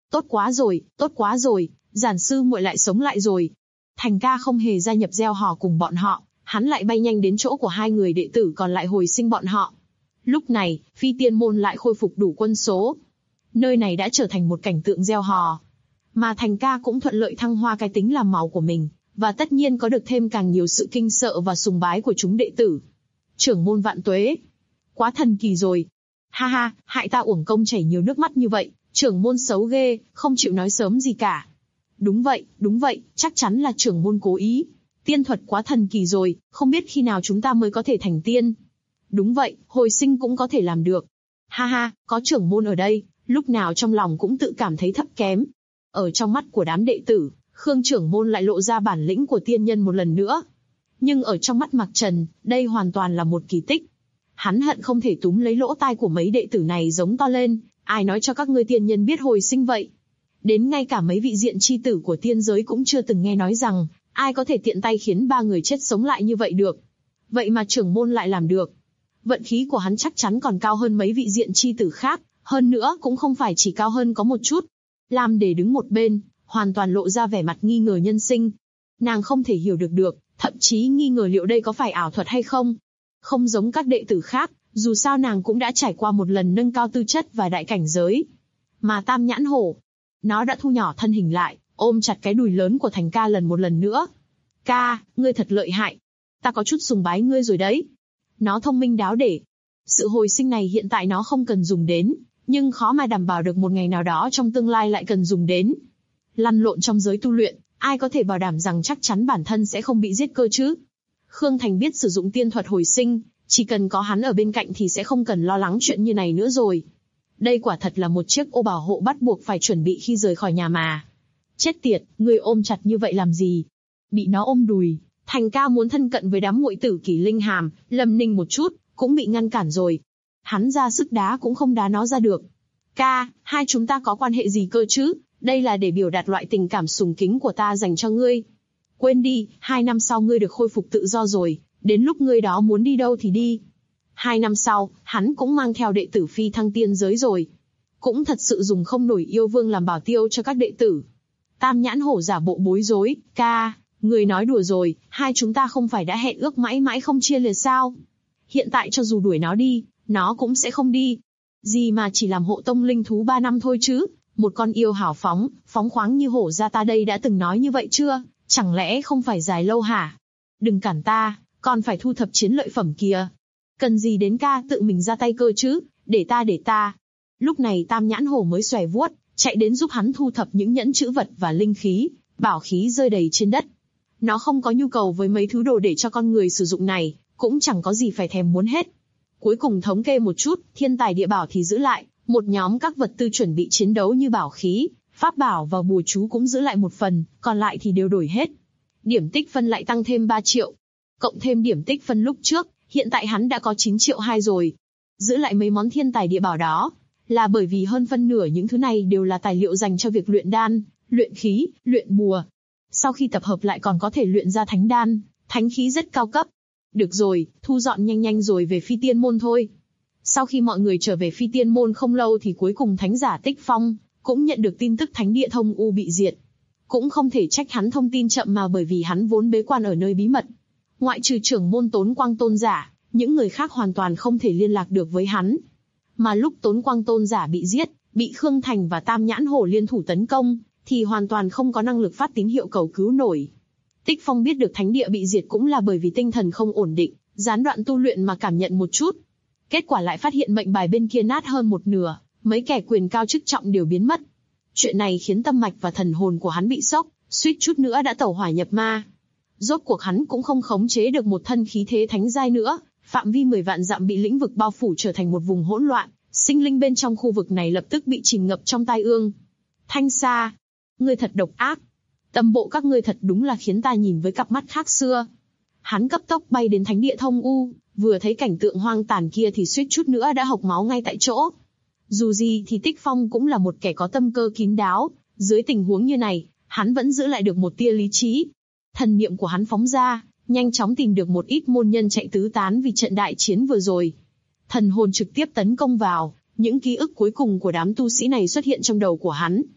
Tốt quá rồi, giản sư muội lại sống lại rồi. Thành ca không hề gia nhập gieo hò cùng bọn họ, hắn lại bay nhanh đến chỗ của hai người đệ tử còn lại hồi sinh bọn họ. Lúc này, Phi Tiên môn lại khôi phục đủ quân số. Nơi này đã trở thành một cảnh tượng gieo hò. Mà Thành ca cũng thuận lợi thăng hoa cái tính làm màu của mình, và tất nhiên có được thêm càng nhiều sự kinh sợ và sùng bái của chúng đệ tử. Trưởng môn vạn tuế. Quá thần kỳ rồi. Ha ha, hại ta uổng công chảy nhiều nước mắt như vậy, trưởng môn xấu ghê, không chịu nói sớm gì cả. Đúng vậy, chắc chắn là trưởng môn cố ý. Tiên thuật quá thần kỳ rồi, không biết khi nào chúng ta mới có thể thành tiên. Đúng vậy, hồi sinh cũng có thể làm được. Ha ha, có trưởng môn ở đây, lúc nào trong lòng cũng tự cảm thấy thấp kém. Ở trong mắt của đám đệ tử, Khương trưởng môn lại lộ ra bản lĩnh của tiên nhân một lần nữa. Nhưng ở trong mắt Mạc Trần, đây hoàn toàn là một kỳ tích. Hắn hận không thể túm lấy lỗ tai của mấy đệ tử này giống to lên, ai nói cho các ngươi tiên nhân biết hồi sinh vậy? Đến ngay cả mấy vị diện chi tử của tiên giới cũng chưa từng nghe nói rằng, ai có thể tiện tay khiến 3 người chết sống lại như vậy được. Vậy mà trưởng môn lại làm được. Vận khí của hắn chắc chắn còn cao hơn mấy vị diện chi tử khác, hơn nữa cũng không phải chỉ cao hơn có một chút. Lam Đề đứng một bên, hoàn toàn lộ ra vẻ mặt nghi ngờ nhân sinh. Nàng không thể hiểu được, thậm chí nghi ngờ liệu đây có phải ảo thuật hay không. Không giống các đệ tử khác, dù sao nàng cũng đã trải qua một lần nâng cao tư chất và đại cảnh giới. Mà Tam Nhãn Hổ, nó đã thu nhỏ thân hình lại, ôm chặt cái đùi lớn của Thành ca một lần nữa. Ca, ngươi thật lợi hại. Ta có chút sùng bái ngươi rồi đấy. Nó thông minh đáo để. Sự hồi sinh này hiện tại nó không cần dùng đến, nhưng khó mà đảm bảo được một ngày nào đó trong tương lai lại cần dùng đến. Lăn lộn trong giới tu luyện, ai có thể bảo đảm rằng chắc chắn bản thân sẽ không bị giết cơ chứ? Khương Thành biết sử dụng tiên thuật hồi sinh, chỉ cần có hắn ở bên cạnh thì sẽ không cần lo lắng chuyện như này nữa rồi. Đây quả thật là một chiếc ô bảo hộ bắt buộc phải chuẩn bị khi rời khỏi nhà mà. Chết tiệt, ngươi ôm chặt như vậy làm gì? Bị nó ôm đùi, Thành ca muốn thân cận với đám muội tử Kỳ Linh Hàm, Lâm Ninh một chút, cũng bị ngăn cản rồi. Hắn ra sức đá cũng không đá nó ra được. Ca, hai chúng ta có quan hệ gì cơ chứ? Đây là để biểu đạt loại tình cảm sùng kính của ta dành cho ngươi. Quên đi, 2 năm sau ngươi được khôi phục tự do rồi, đến lúc ngươi đó muốn đi đâu thì đi. 2 năm sau, hắn cũng mang theo đệ tử phi thăng tiên giới rồi. Cũng thật sự dùng không nổi yêu vương làm bảo tiêu cho các đệ tử. Tam Nhãn Hổ giả bộ bối rối, ca, người nói đùa rồi, hai chúng ta không phải đã hẹn ước mãi mãi không chia lìa sao? Hiện tại cho dù đuổi nó đi, nó cũng sẽ không đi. Gì mà chỉ làm hộ tông linh thú 3 năm thôi chứ, một con yêu hào phóng, phóng khoáng như hổ ra ta đây đã từng nói như vậy chưa? Chẳng lẽ không phải dài lâu hả? Đừng cản ta, còn phải thu thập chiến lợi phẩm kìa. Cần gì đến ca tự mình ra tay cơ chứ, để ta. Lúc này Tam Nhãn Hổ mới xòe vuốt, chạy đến giúp hắn thu thập những nhẫn chữ vật và linh khí, bảo khí rơi đầy trên đất. Nó không có nhu cầu với mấy thứ đồ để cho con người sử dụng này, cũng chẳng có gì phải thèm muốn hết. Cuối cùng thống kê một chút, thiên tài địa bảo thì giữ lại, một nhóm các vật tư chuẩn bị chiến đấu như bảo khí, pháp bảo và bùa chú cũng giữ lại một phần, còn lại thì đều đổi hết. Điểm tích phân lại tăng thêm 3 triệu. Cộng thêm điểm tích phân lúc trước, hiện tại hắn đã có 9 triệu 2 rồi. Giữ lại mấy món thiên tài địa bảo đó, là bởi vì hơn phân nửa những thứ này đều là tài liệu dành cho việc luyện đan, luyện khí, luyện bùa. Sau khi tập hợp lại còn có thể luyện ra thánh đan, thánh khí rất cao cấp. Được rồi, thu dọn nhanh rồi về Phi Tiên môn thôi. Sau khi mọi người trở về Phi Tiên môn không lâu thì cuối cùng thánh giả Tích Phong cũng nhận được tin tức thánh địa Thông U bị diệt. Cũng không thể trách hắn thông tin chậm mà bởi vì hắn vốn bế quan ở nơi bí mật. Ngoại trừ trưởng môn Tốn Quang Tôn giả, những người khác hoàn toàn không thể liên lạc được với hắn. Mà lúc Tốn Quang Tôn giả bị giết, bị Khương Thành và Tam Nhãn Hổ liên thủ tấn công, thì hoàn toàn không có năng lực phát tín hiệu cầu cứu nổi. Tích Phong biết được thánh địa bị diệt cũng là bởi vì tinh thần không ổn định, gián đoạn tu luyện mà cảm nhận một chút. Kết quả lại phát hiện mệnh bài bên kia nát hơn một nửa, mấy kẻ quyền cao chức trọng đều biến mất. Chuyện này khiến tâm mạch và thần hồn của hắn bị sốc, suýt chút nữa đã tẩu hỏa nhập ma. Rốt cuộc hắn cũng không khống chế được một thân khí thế thánh giai nữa, phạm vi 10 vạn dặm bị lĩnh vực bao phủ trở thành một vùng hỗn loạn, sinh linh bên trong khu vực này lập tức bị chìm ngập trong tai ương. Thanh Sa, ngươi thật độc ác. Tâm bộ các ngươi thật đúng là khiến ta nhìn với cặp mắt khác xưa. Hắn cấp tốc bay đến thánh địa Thông U, vừa thấy cảnh tượng hoang tàn kia thì suýt chút nữa đã hộc máu ngay tại chỗ. Dù gì thì Tích Phong cũng là một kẻ có tâm cơ kín đáo, dưới tình huống như này, hắn vẫn giữ lại được một tia lý trí. Thần niệm của hắn phóng ra, nhanh chóng tìm được một ít môn nhân chạy tứ tán vì trận đại chiến vừa rồi. Thần hồn trực tiếp tấn công vào, những ký ức cuối cùng của đám tu sĩ này xuất hiện trong đầu của hắn.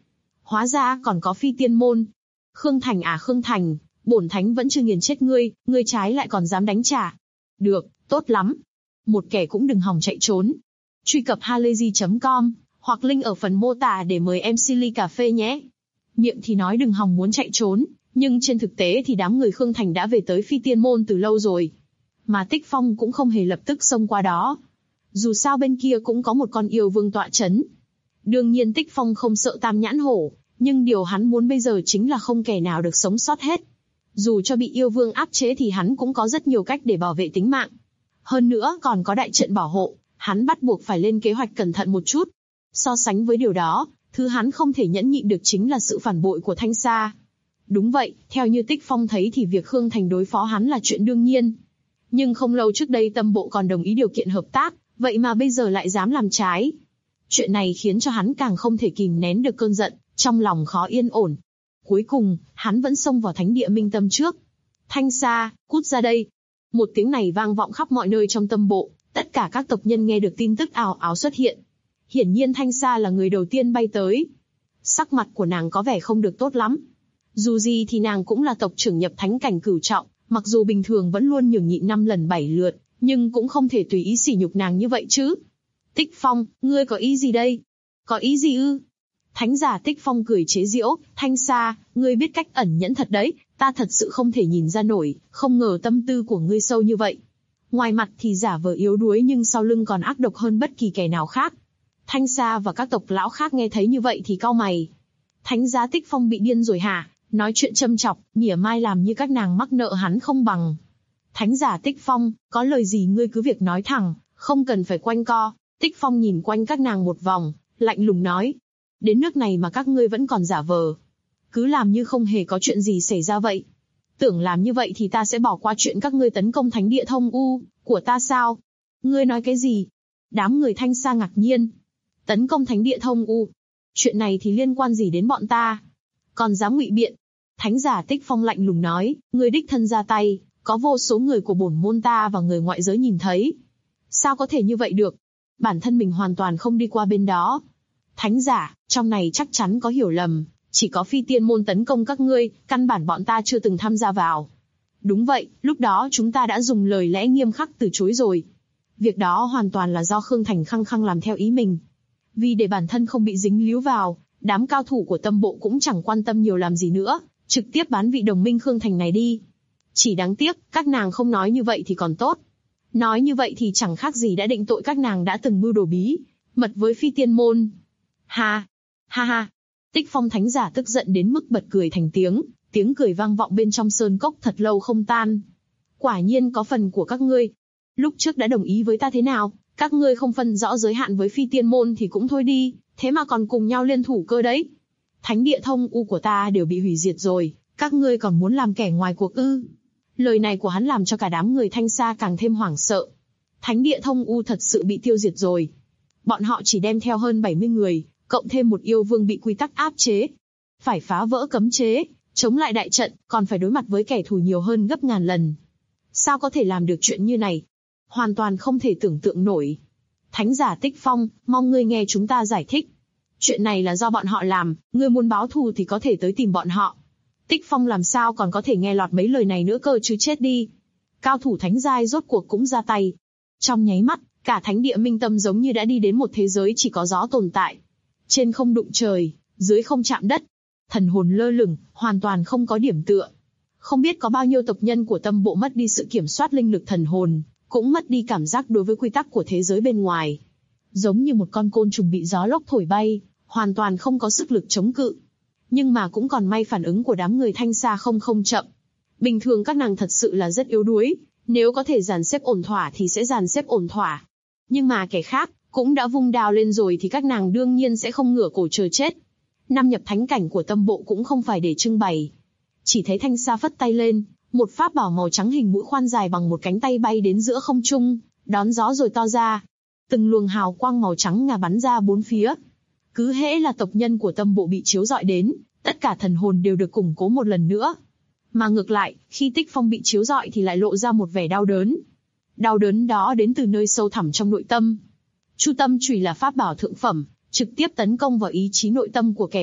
Hóa ra còn có phi tiên môn. Khương Thành à Khương Thành, bổn thánh vẫn chưa nghiền chết ngươi, ngươi trái lại còn dám đánh trả. Được, tốt lắm. Một kẻ cũng đừng hòng chạy trốn. Truy cập halayzi.com, hoặc link ở phần mô tả để mời MC ly cà phê nhé. Miệng thì nói đừng hòng muốn chạy trốn, nhưng trên thực tế thì đám người Khương Thành đã về tới phi tiên môn từ lâu rồi. Mà Tích Phong cũng không hề lập tức xông qua đó. Dù sao bên kia cũng có một con yêu vương tọa chấn. Đương nhiên Tích Phong không sợ Tam Nhãn Hổ, nhưng điều hắn muốn bây giờ chính là không kẻ nào được sống sót hết. Dù cho bị yêu vương áp chế thì hắn cũng có rất nhiều cách để bảo vệ tính mạng. Hơn nữa còn có đại trận bảo hộ, hắn bắt buộc phải lên kế hoạch cẩn thận một chút. So sánh với điều đó, thứ hắn không thể nhẫn nhịn được chính là sự phản bội của Thanh Sa. Đúng vậy, theo như Tích Phong thấy thì việc Khương Thành đối phó hắn là chuyện đương nhiên. Nhưng không lâu trước đây Tâm Bộ còn đồng ý điều kiện hợp tác, vậy mà bây giờ lại dám làm trái. Chuyện này khiến cho hắn càng không thể kìm nén được cơn giận, trong lòng khó yên ổn. Cuối cùng, hắn vẫn xông vào thánh địa Minh Tâm trước. Thanh Sa, cút ra đây. Một tiếng này vang vọng khắp mọi nơi trong Tâm Bộ, tất cả các tộc nhân nghe được tin tức ào ào xuất hiện. Hiển nhiên Thanh Sa là người đầu tiên bay tới. Sắc mặt của nàng có vẻ không được tốt lắm. Dù gì thì nàng cũng là tộc trưởng nhập thánh cảnh cửu trọng, mặc dù bình thường vẫn luôn nhường nhịn 5 lần 7 lượt, nhưng cũng không thể tùy ý sỉ nhục nàng như vậy chứ. Tích Phong, ngươi có ý gì đây? Có ý gì ư? Thánh giả Tích Phong cười chế giễu, Thanh Sa, ngươi biết cách ẩn nhẫn thật đấy, ta thật sự không thể nhìn ra nổi, không ngờ tâm tư của ngươi sâu như vậy. Ngoài mặt thì giả vờ yếu đuối nhưng sau lưng còn ác độc hơn bất kỳ kẻ nào khác. Thanh Sa và các tộc lão khác nghe thấy như vậy thì cau mày. Thánh giá Tích Phong bị điên rồi hả? Nói chuyện châm chọc, mỉa mai làm như các nàng mắc nợ hắn không bằng. Thánh giả Tích Phong, có lời gì ngươi cứ việc nói thẳng, không cần phải quanh co. Tích Phong nhìn quanh các nàng một vòng, lạnh lùng nói. Đến nước này mà các ngươi vẫn còn giả vờ. Cứ làm như không hề có chuyện gì xảy ra vậy. Tưởng làm như vậy thì ta sẽ bỏ qua chuyện các ngươi tấn công thánh địa Thông U của ta sao? Ngươi nói cái gì? Đám người Thanh Sa ngạc nhiên. Tấn công thánh địa Thông U? Chuyện này thì liên quan gì đến bọn ta? Còn dám ngụy biện? Thánh giả Tích Phong lạnh lùng nói, ngươi đích thân ra tay, có vô số người của bổn môn ta và người ngoại giới nhìn thấy. Sao có thể như vậy được? Bản thân mình hoàn toàn không đi qua bên đó. Thánh giả, trong này chắc chắn có hiểu lầm, chỉ có phi tiên môn tấn công các ngươi, căn bản bọn ta chưa từng tham gia vào. Đúng vậy, lúc đó chúng ta đã dùng lời lẽ nghiêm khắc từ chối rồi. Việc đó hoàn toàn là do Khương Thành khăng khăng làm theo ý mình. Vì để bản thân không bị dính líu vào, đám cao thủ của Tâm Bộ cũng chẳng quan tâm nhiều làm gì nữa, trực tiếp bán vị đồng minh Khương Thành này đi. Chỉ đáng tiếc, các nàng không nói như vậy thì còn tốt. Nói như vậy thì chẳng khác gì đã định tội các nàng đã từng mưu đồ bí mật với phi tiên môn. Ha! Ha ha! Tích Phong thánh giả tức giận đến mức bật cười thành tiếng, tiếng cười vang vọng bên trong sơn cốc thật lâu không tan. Quả nhiên có phần của các ngươi. Lúc trước đã đồng ý với ta thế nào, các ngươi không phân rõ giới hạn với phi tiên môn thì cũng thôi đi, thế mà còn cùng nhau liên thủ cơ đấy. Thánh địa Thông U của ta đều bị hủy diệt rồi, các ngươi còn muốn làm kẻ ngoài cuộc ư? Lời này của hắn làm cho cả đám người Thanh Sa càng thêm hoảng sợ. Thánh địa Thông U thật sự bị tiêu diệt rồi. Bọn họ chỉ đem theo hơn 70 người, cộng thêm một yêu vương bị quy tắc áp chế. Phải phá vỡ cấm chế, chống lại đại trận, còn phải đối mặt với kẻ thù nhiều hơn gấp ngàn lần. Sao có thể làm được chuyện như này? Hoàn toàn không thể tưởng tượng nổi. Thánh giả Tích Phong, mong ngươi nghe chúng ta giải thích. Chuyện này là do bọn họ làm, ngươi muốn báo thù thì có thể tới tìm bọn họ. Tích Phong làm sao còn có thể nghe lọt mấy lời này nữa cơ chứ, chết đi. Cao thủ thánh giai rốt cuộc cũng ra tay. Trong nháy mắt, cả thánh địa Minh Tâm giống như đã đi đến một thế giới chỉ có gió tồn tại. Trên không đụng trời, dưới không chạm đất. Thần hồn lơ lửng, hoàn toàn không có điểm tựa. Không biết có bao nhiêu tộc nhân của Tâm Bộ mất đi sự kiểm soát linh lực thần hồn, cũng mất đi cảm giác đối với quy tắc của thế giới bên ngoài. Giống như một con côn trùng bị gió lốc thổi bay, hoàn toàn không có sức lực chống cự. Nhưng mà cũng còn may phản ứng của đám người Thanh Sa không chậm. Bình thường các nàng thật sự là rất yếu đuối, nếu có thể dàn xếp ổn thỏa thì sẽ dàn xếp ổn thỏa. Nhưng mà kẻ khác cũng đã vung đao lên rồi thì các nàng đương nhiên sẽ không ngửa cổ chờ chết. Năm nhập thánh cảnh của Tâm Bộ cũng không phải để trưng bày. Chỉ thấy Thanh Sa phất tay lên, một pháp bảo màu trắng hình mũi khoan dài bằng một cánh tay bay đến giữa không trung, đón gió rồi to ra. Từng luồng hào quang màu trắng ngà bắn ra bốn phía. Cứ hễ là tộc nhân của Tâm Bộ bị chiếu rọi đến, tất cả thần hồn đều được củng cố một lần nữa. Mà ngược lại, khi Tích Phong bị chiếu rọi thì lại lộ ra một vẻ đau đớn. Đau đớn đó đến từ nơi sâu thẳm trong nội tâm. Chu Tâm Chùy là pháp bảo thượng phẩm, trực tiếp tấn công vào ý chí nội tâm của kẻ địch,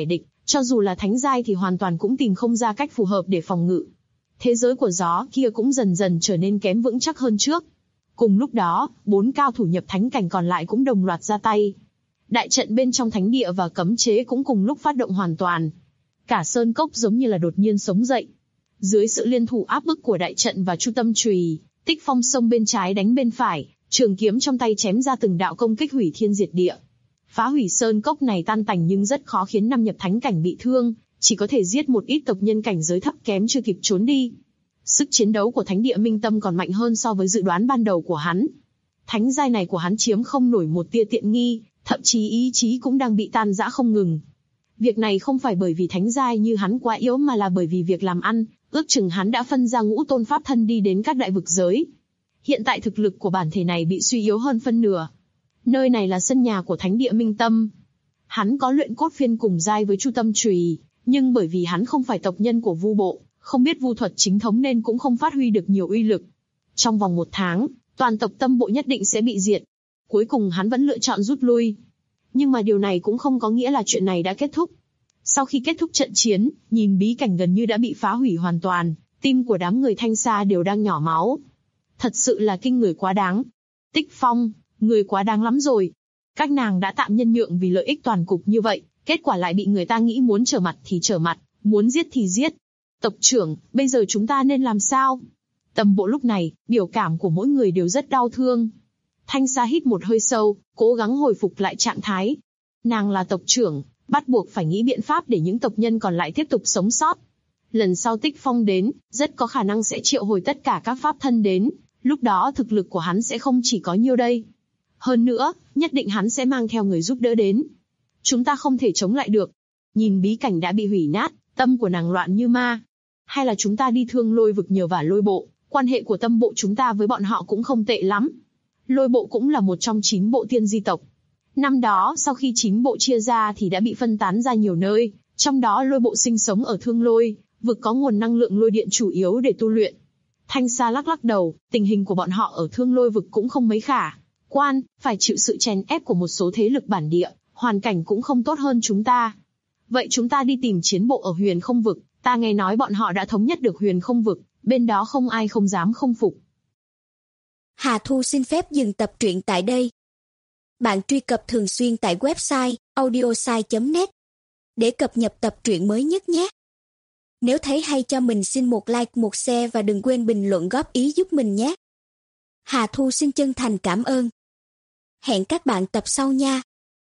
Cho dù là thánh giai thì hoàn toàn cũng tìm không ra cách phù hợp để phòng ngự. Thế giới của gió kia cũng dần dần trở nên kém vững chắc hơn trước. Cùng lúc đó, 4 cao thủ nhập thánh cảnh còn lại cũng đồng loạt ra tay. Đại trận bên trong thánh địa và cấm chế cũng cùng lúc phát động hoàn toàn. Cả sơn cốc giống như là đột nhiên sống dậy. Dưới sự liên thủ áp bức của đại trận và chu tâm chùy, Tích Phong xông bên trái đánh bên phải, trường kiếm trong tay chém ra từng đạo công kích hủy thiên diệt địa. Phá hủy sơn cốc này tan tành nhưng rất khó khiến 5 nhập thánh cảnh bị thương, chỉ có thể giết một ít tộc nhân cảnh giới thấp kém chưa kịp trốn đi. Sức chiến đấu của thánh địa Minh Tâm còn mạnh hơn so với dự đoán ban đầu của hắn. Thánh giai này của hắn chiếm không nổi một tia tiện nghi, thậm chí ý chí cũng đang bị tan rã không ngừng. Việc này không phải bởi vì thánh giai như hắn quá yếu mà là bởi vì việc làm ăn, ước chừng hắn đã phân ra ngũ tôn pháp thân đi đến các đại vực giới. Hiện tại thực lực của bản thể này bị suy yếu hơn phân nửa. Nơi này là sân nhà của thánh địa Minh Tâm. Hắn có luyện cốt phiên cùng giai với chu tâm chùy, nhưng bởi vì hắn không phải tộc nhân của Vu bộ, không biết vu thuật chính thống nên cũng không phát huy được nhiều uy lực. Trong vòng 1 tháng, toàn tộc Tâm bộ nhất định sẽ bị diệt. Cuối cùng hắn vẫn lựa chọn rút lui. Nhưng mà điều này cũng không có nghĩa là chuyện này đã kết thúc. Sau khi kết thúc trận chiến, nhìn bí cảnh gần như đã bị phá hủy hoàn toàn, tim của đám người Thanh Sa đều đang nhỏ máu. Thật sự là kinh người quá đáng. Tích Phong, người quá đáng lắm rồi. Các nàng đã tạm nhân nhượng vì lợi ích toàn cục như vậy, kết quả lại bị người ta nghĩ muốn trở mặt thì trở mặt, muốn giết thì giết. Tộc trưởng, bây giờ chúng ta nên làm sao? Tâm bộ lúc này, biểu cảm của mỗi người đều rất đau thương. Thanh Sa hít một hơi sâu, cố gắng hồi phục lại trạng thái. Nàng là tộc trưởng, bắt buộc phải nghĩ biện pháp để những tộc nhân còn lại tiếp tục sống sót. Lần sau Tích Phong đến, rất có khả năng sẽ triệu hồi tất cả các pháp thân đến, lúc đó thực lực của hắn sẽ không chỉ có nhiêu đây. Hơn nữa, nhất định hắn sẽ mang theo người giúp đỡ đến. Chúng ta không thể chống lại được. Nhìn bí cảnh đã bị hủy nát, tâm của nàng loạn như ma. Hay là chúng ta đi Thương Lôi vực nhờ vả Lôi bộ, quan hệ của Tâm bộ chúng ta với bọn họ cũng không tệ lắm. Lôi bộ cũng là một trong 9 bộ tiên di tộc. Năm đó, sau khi 9 bộ chia ra thì đã bị phân tán ra nhiều nơi, trong đó Lôi bộ sinh sống ở Thương Lôi, vực có nguồn năng lượng lôi điện chủ yếu để tu luyện. Thanh Sa lắc lắc đầu, tình hình của bọn họ ở Thương Lôi vực cũng không mấy khả quan, phải chịu sự chèn ép của một số thế lực bản địa, hoàn cảnh cũng không tốt hơn chúng ta. Vậy chúng ta đi tìm chiến bộ ở Huyền Không vực, ta nghe nói bọn họ đã thống nhất được Huyền Không vực, bên đó không ai không dám không phục. Hà Thu xin phép dừng tập truyện tại đây. Bạn truy cập thường xuyên tại website audiosai.net để cập nhật tập truyện mới nhất nhé. Nếu thấy hay cho mình xin một like, một share và đừng quên bình luận góp ý giúp mình nhé. Hà Thu xin chân thành cảm ơn. Hẹn các bạn tập sau nha.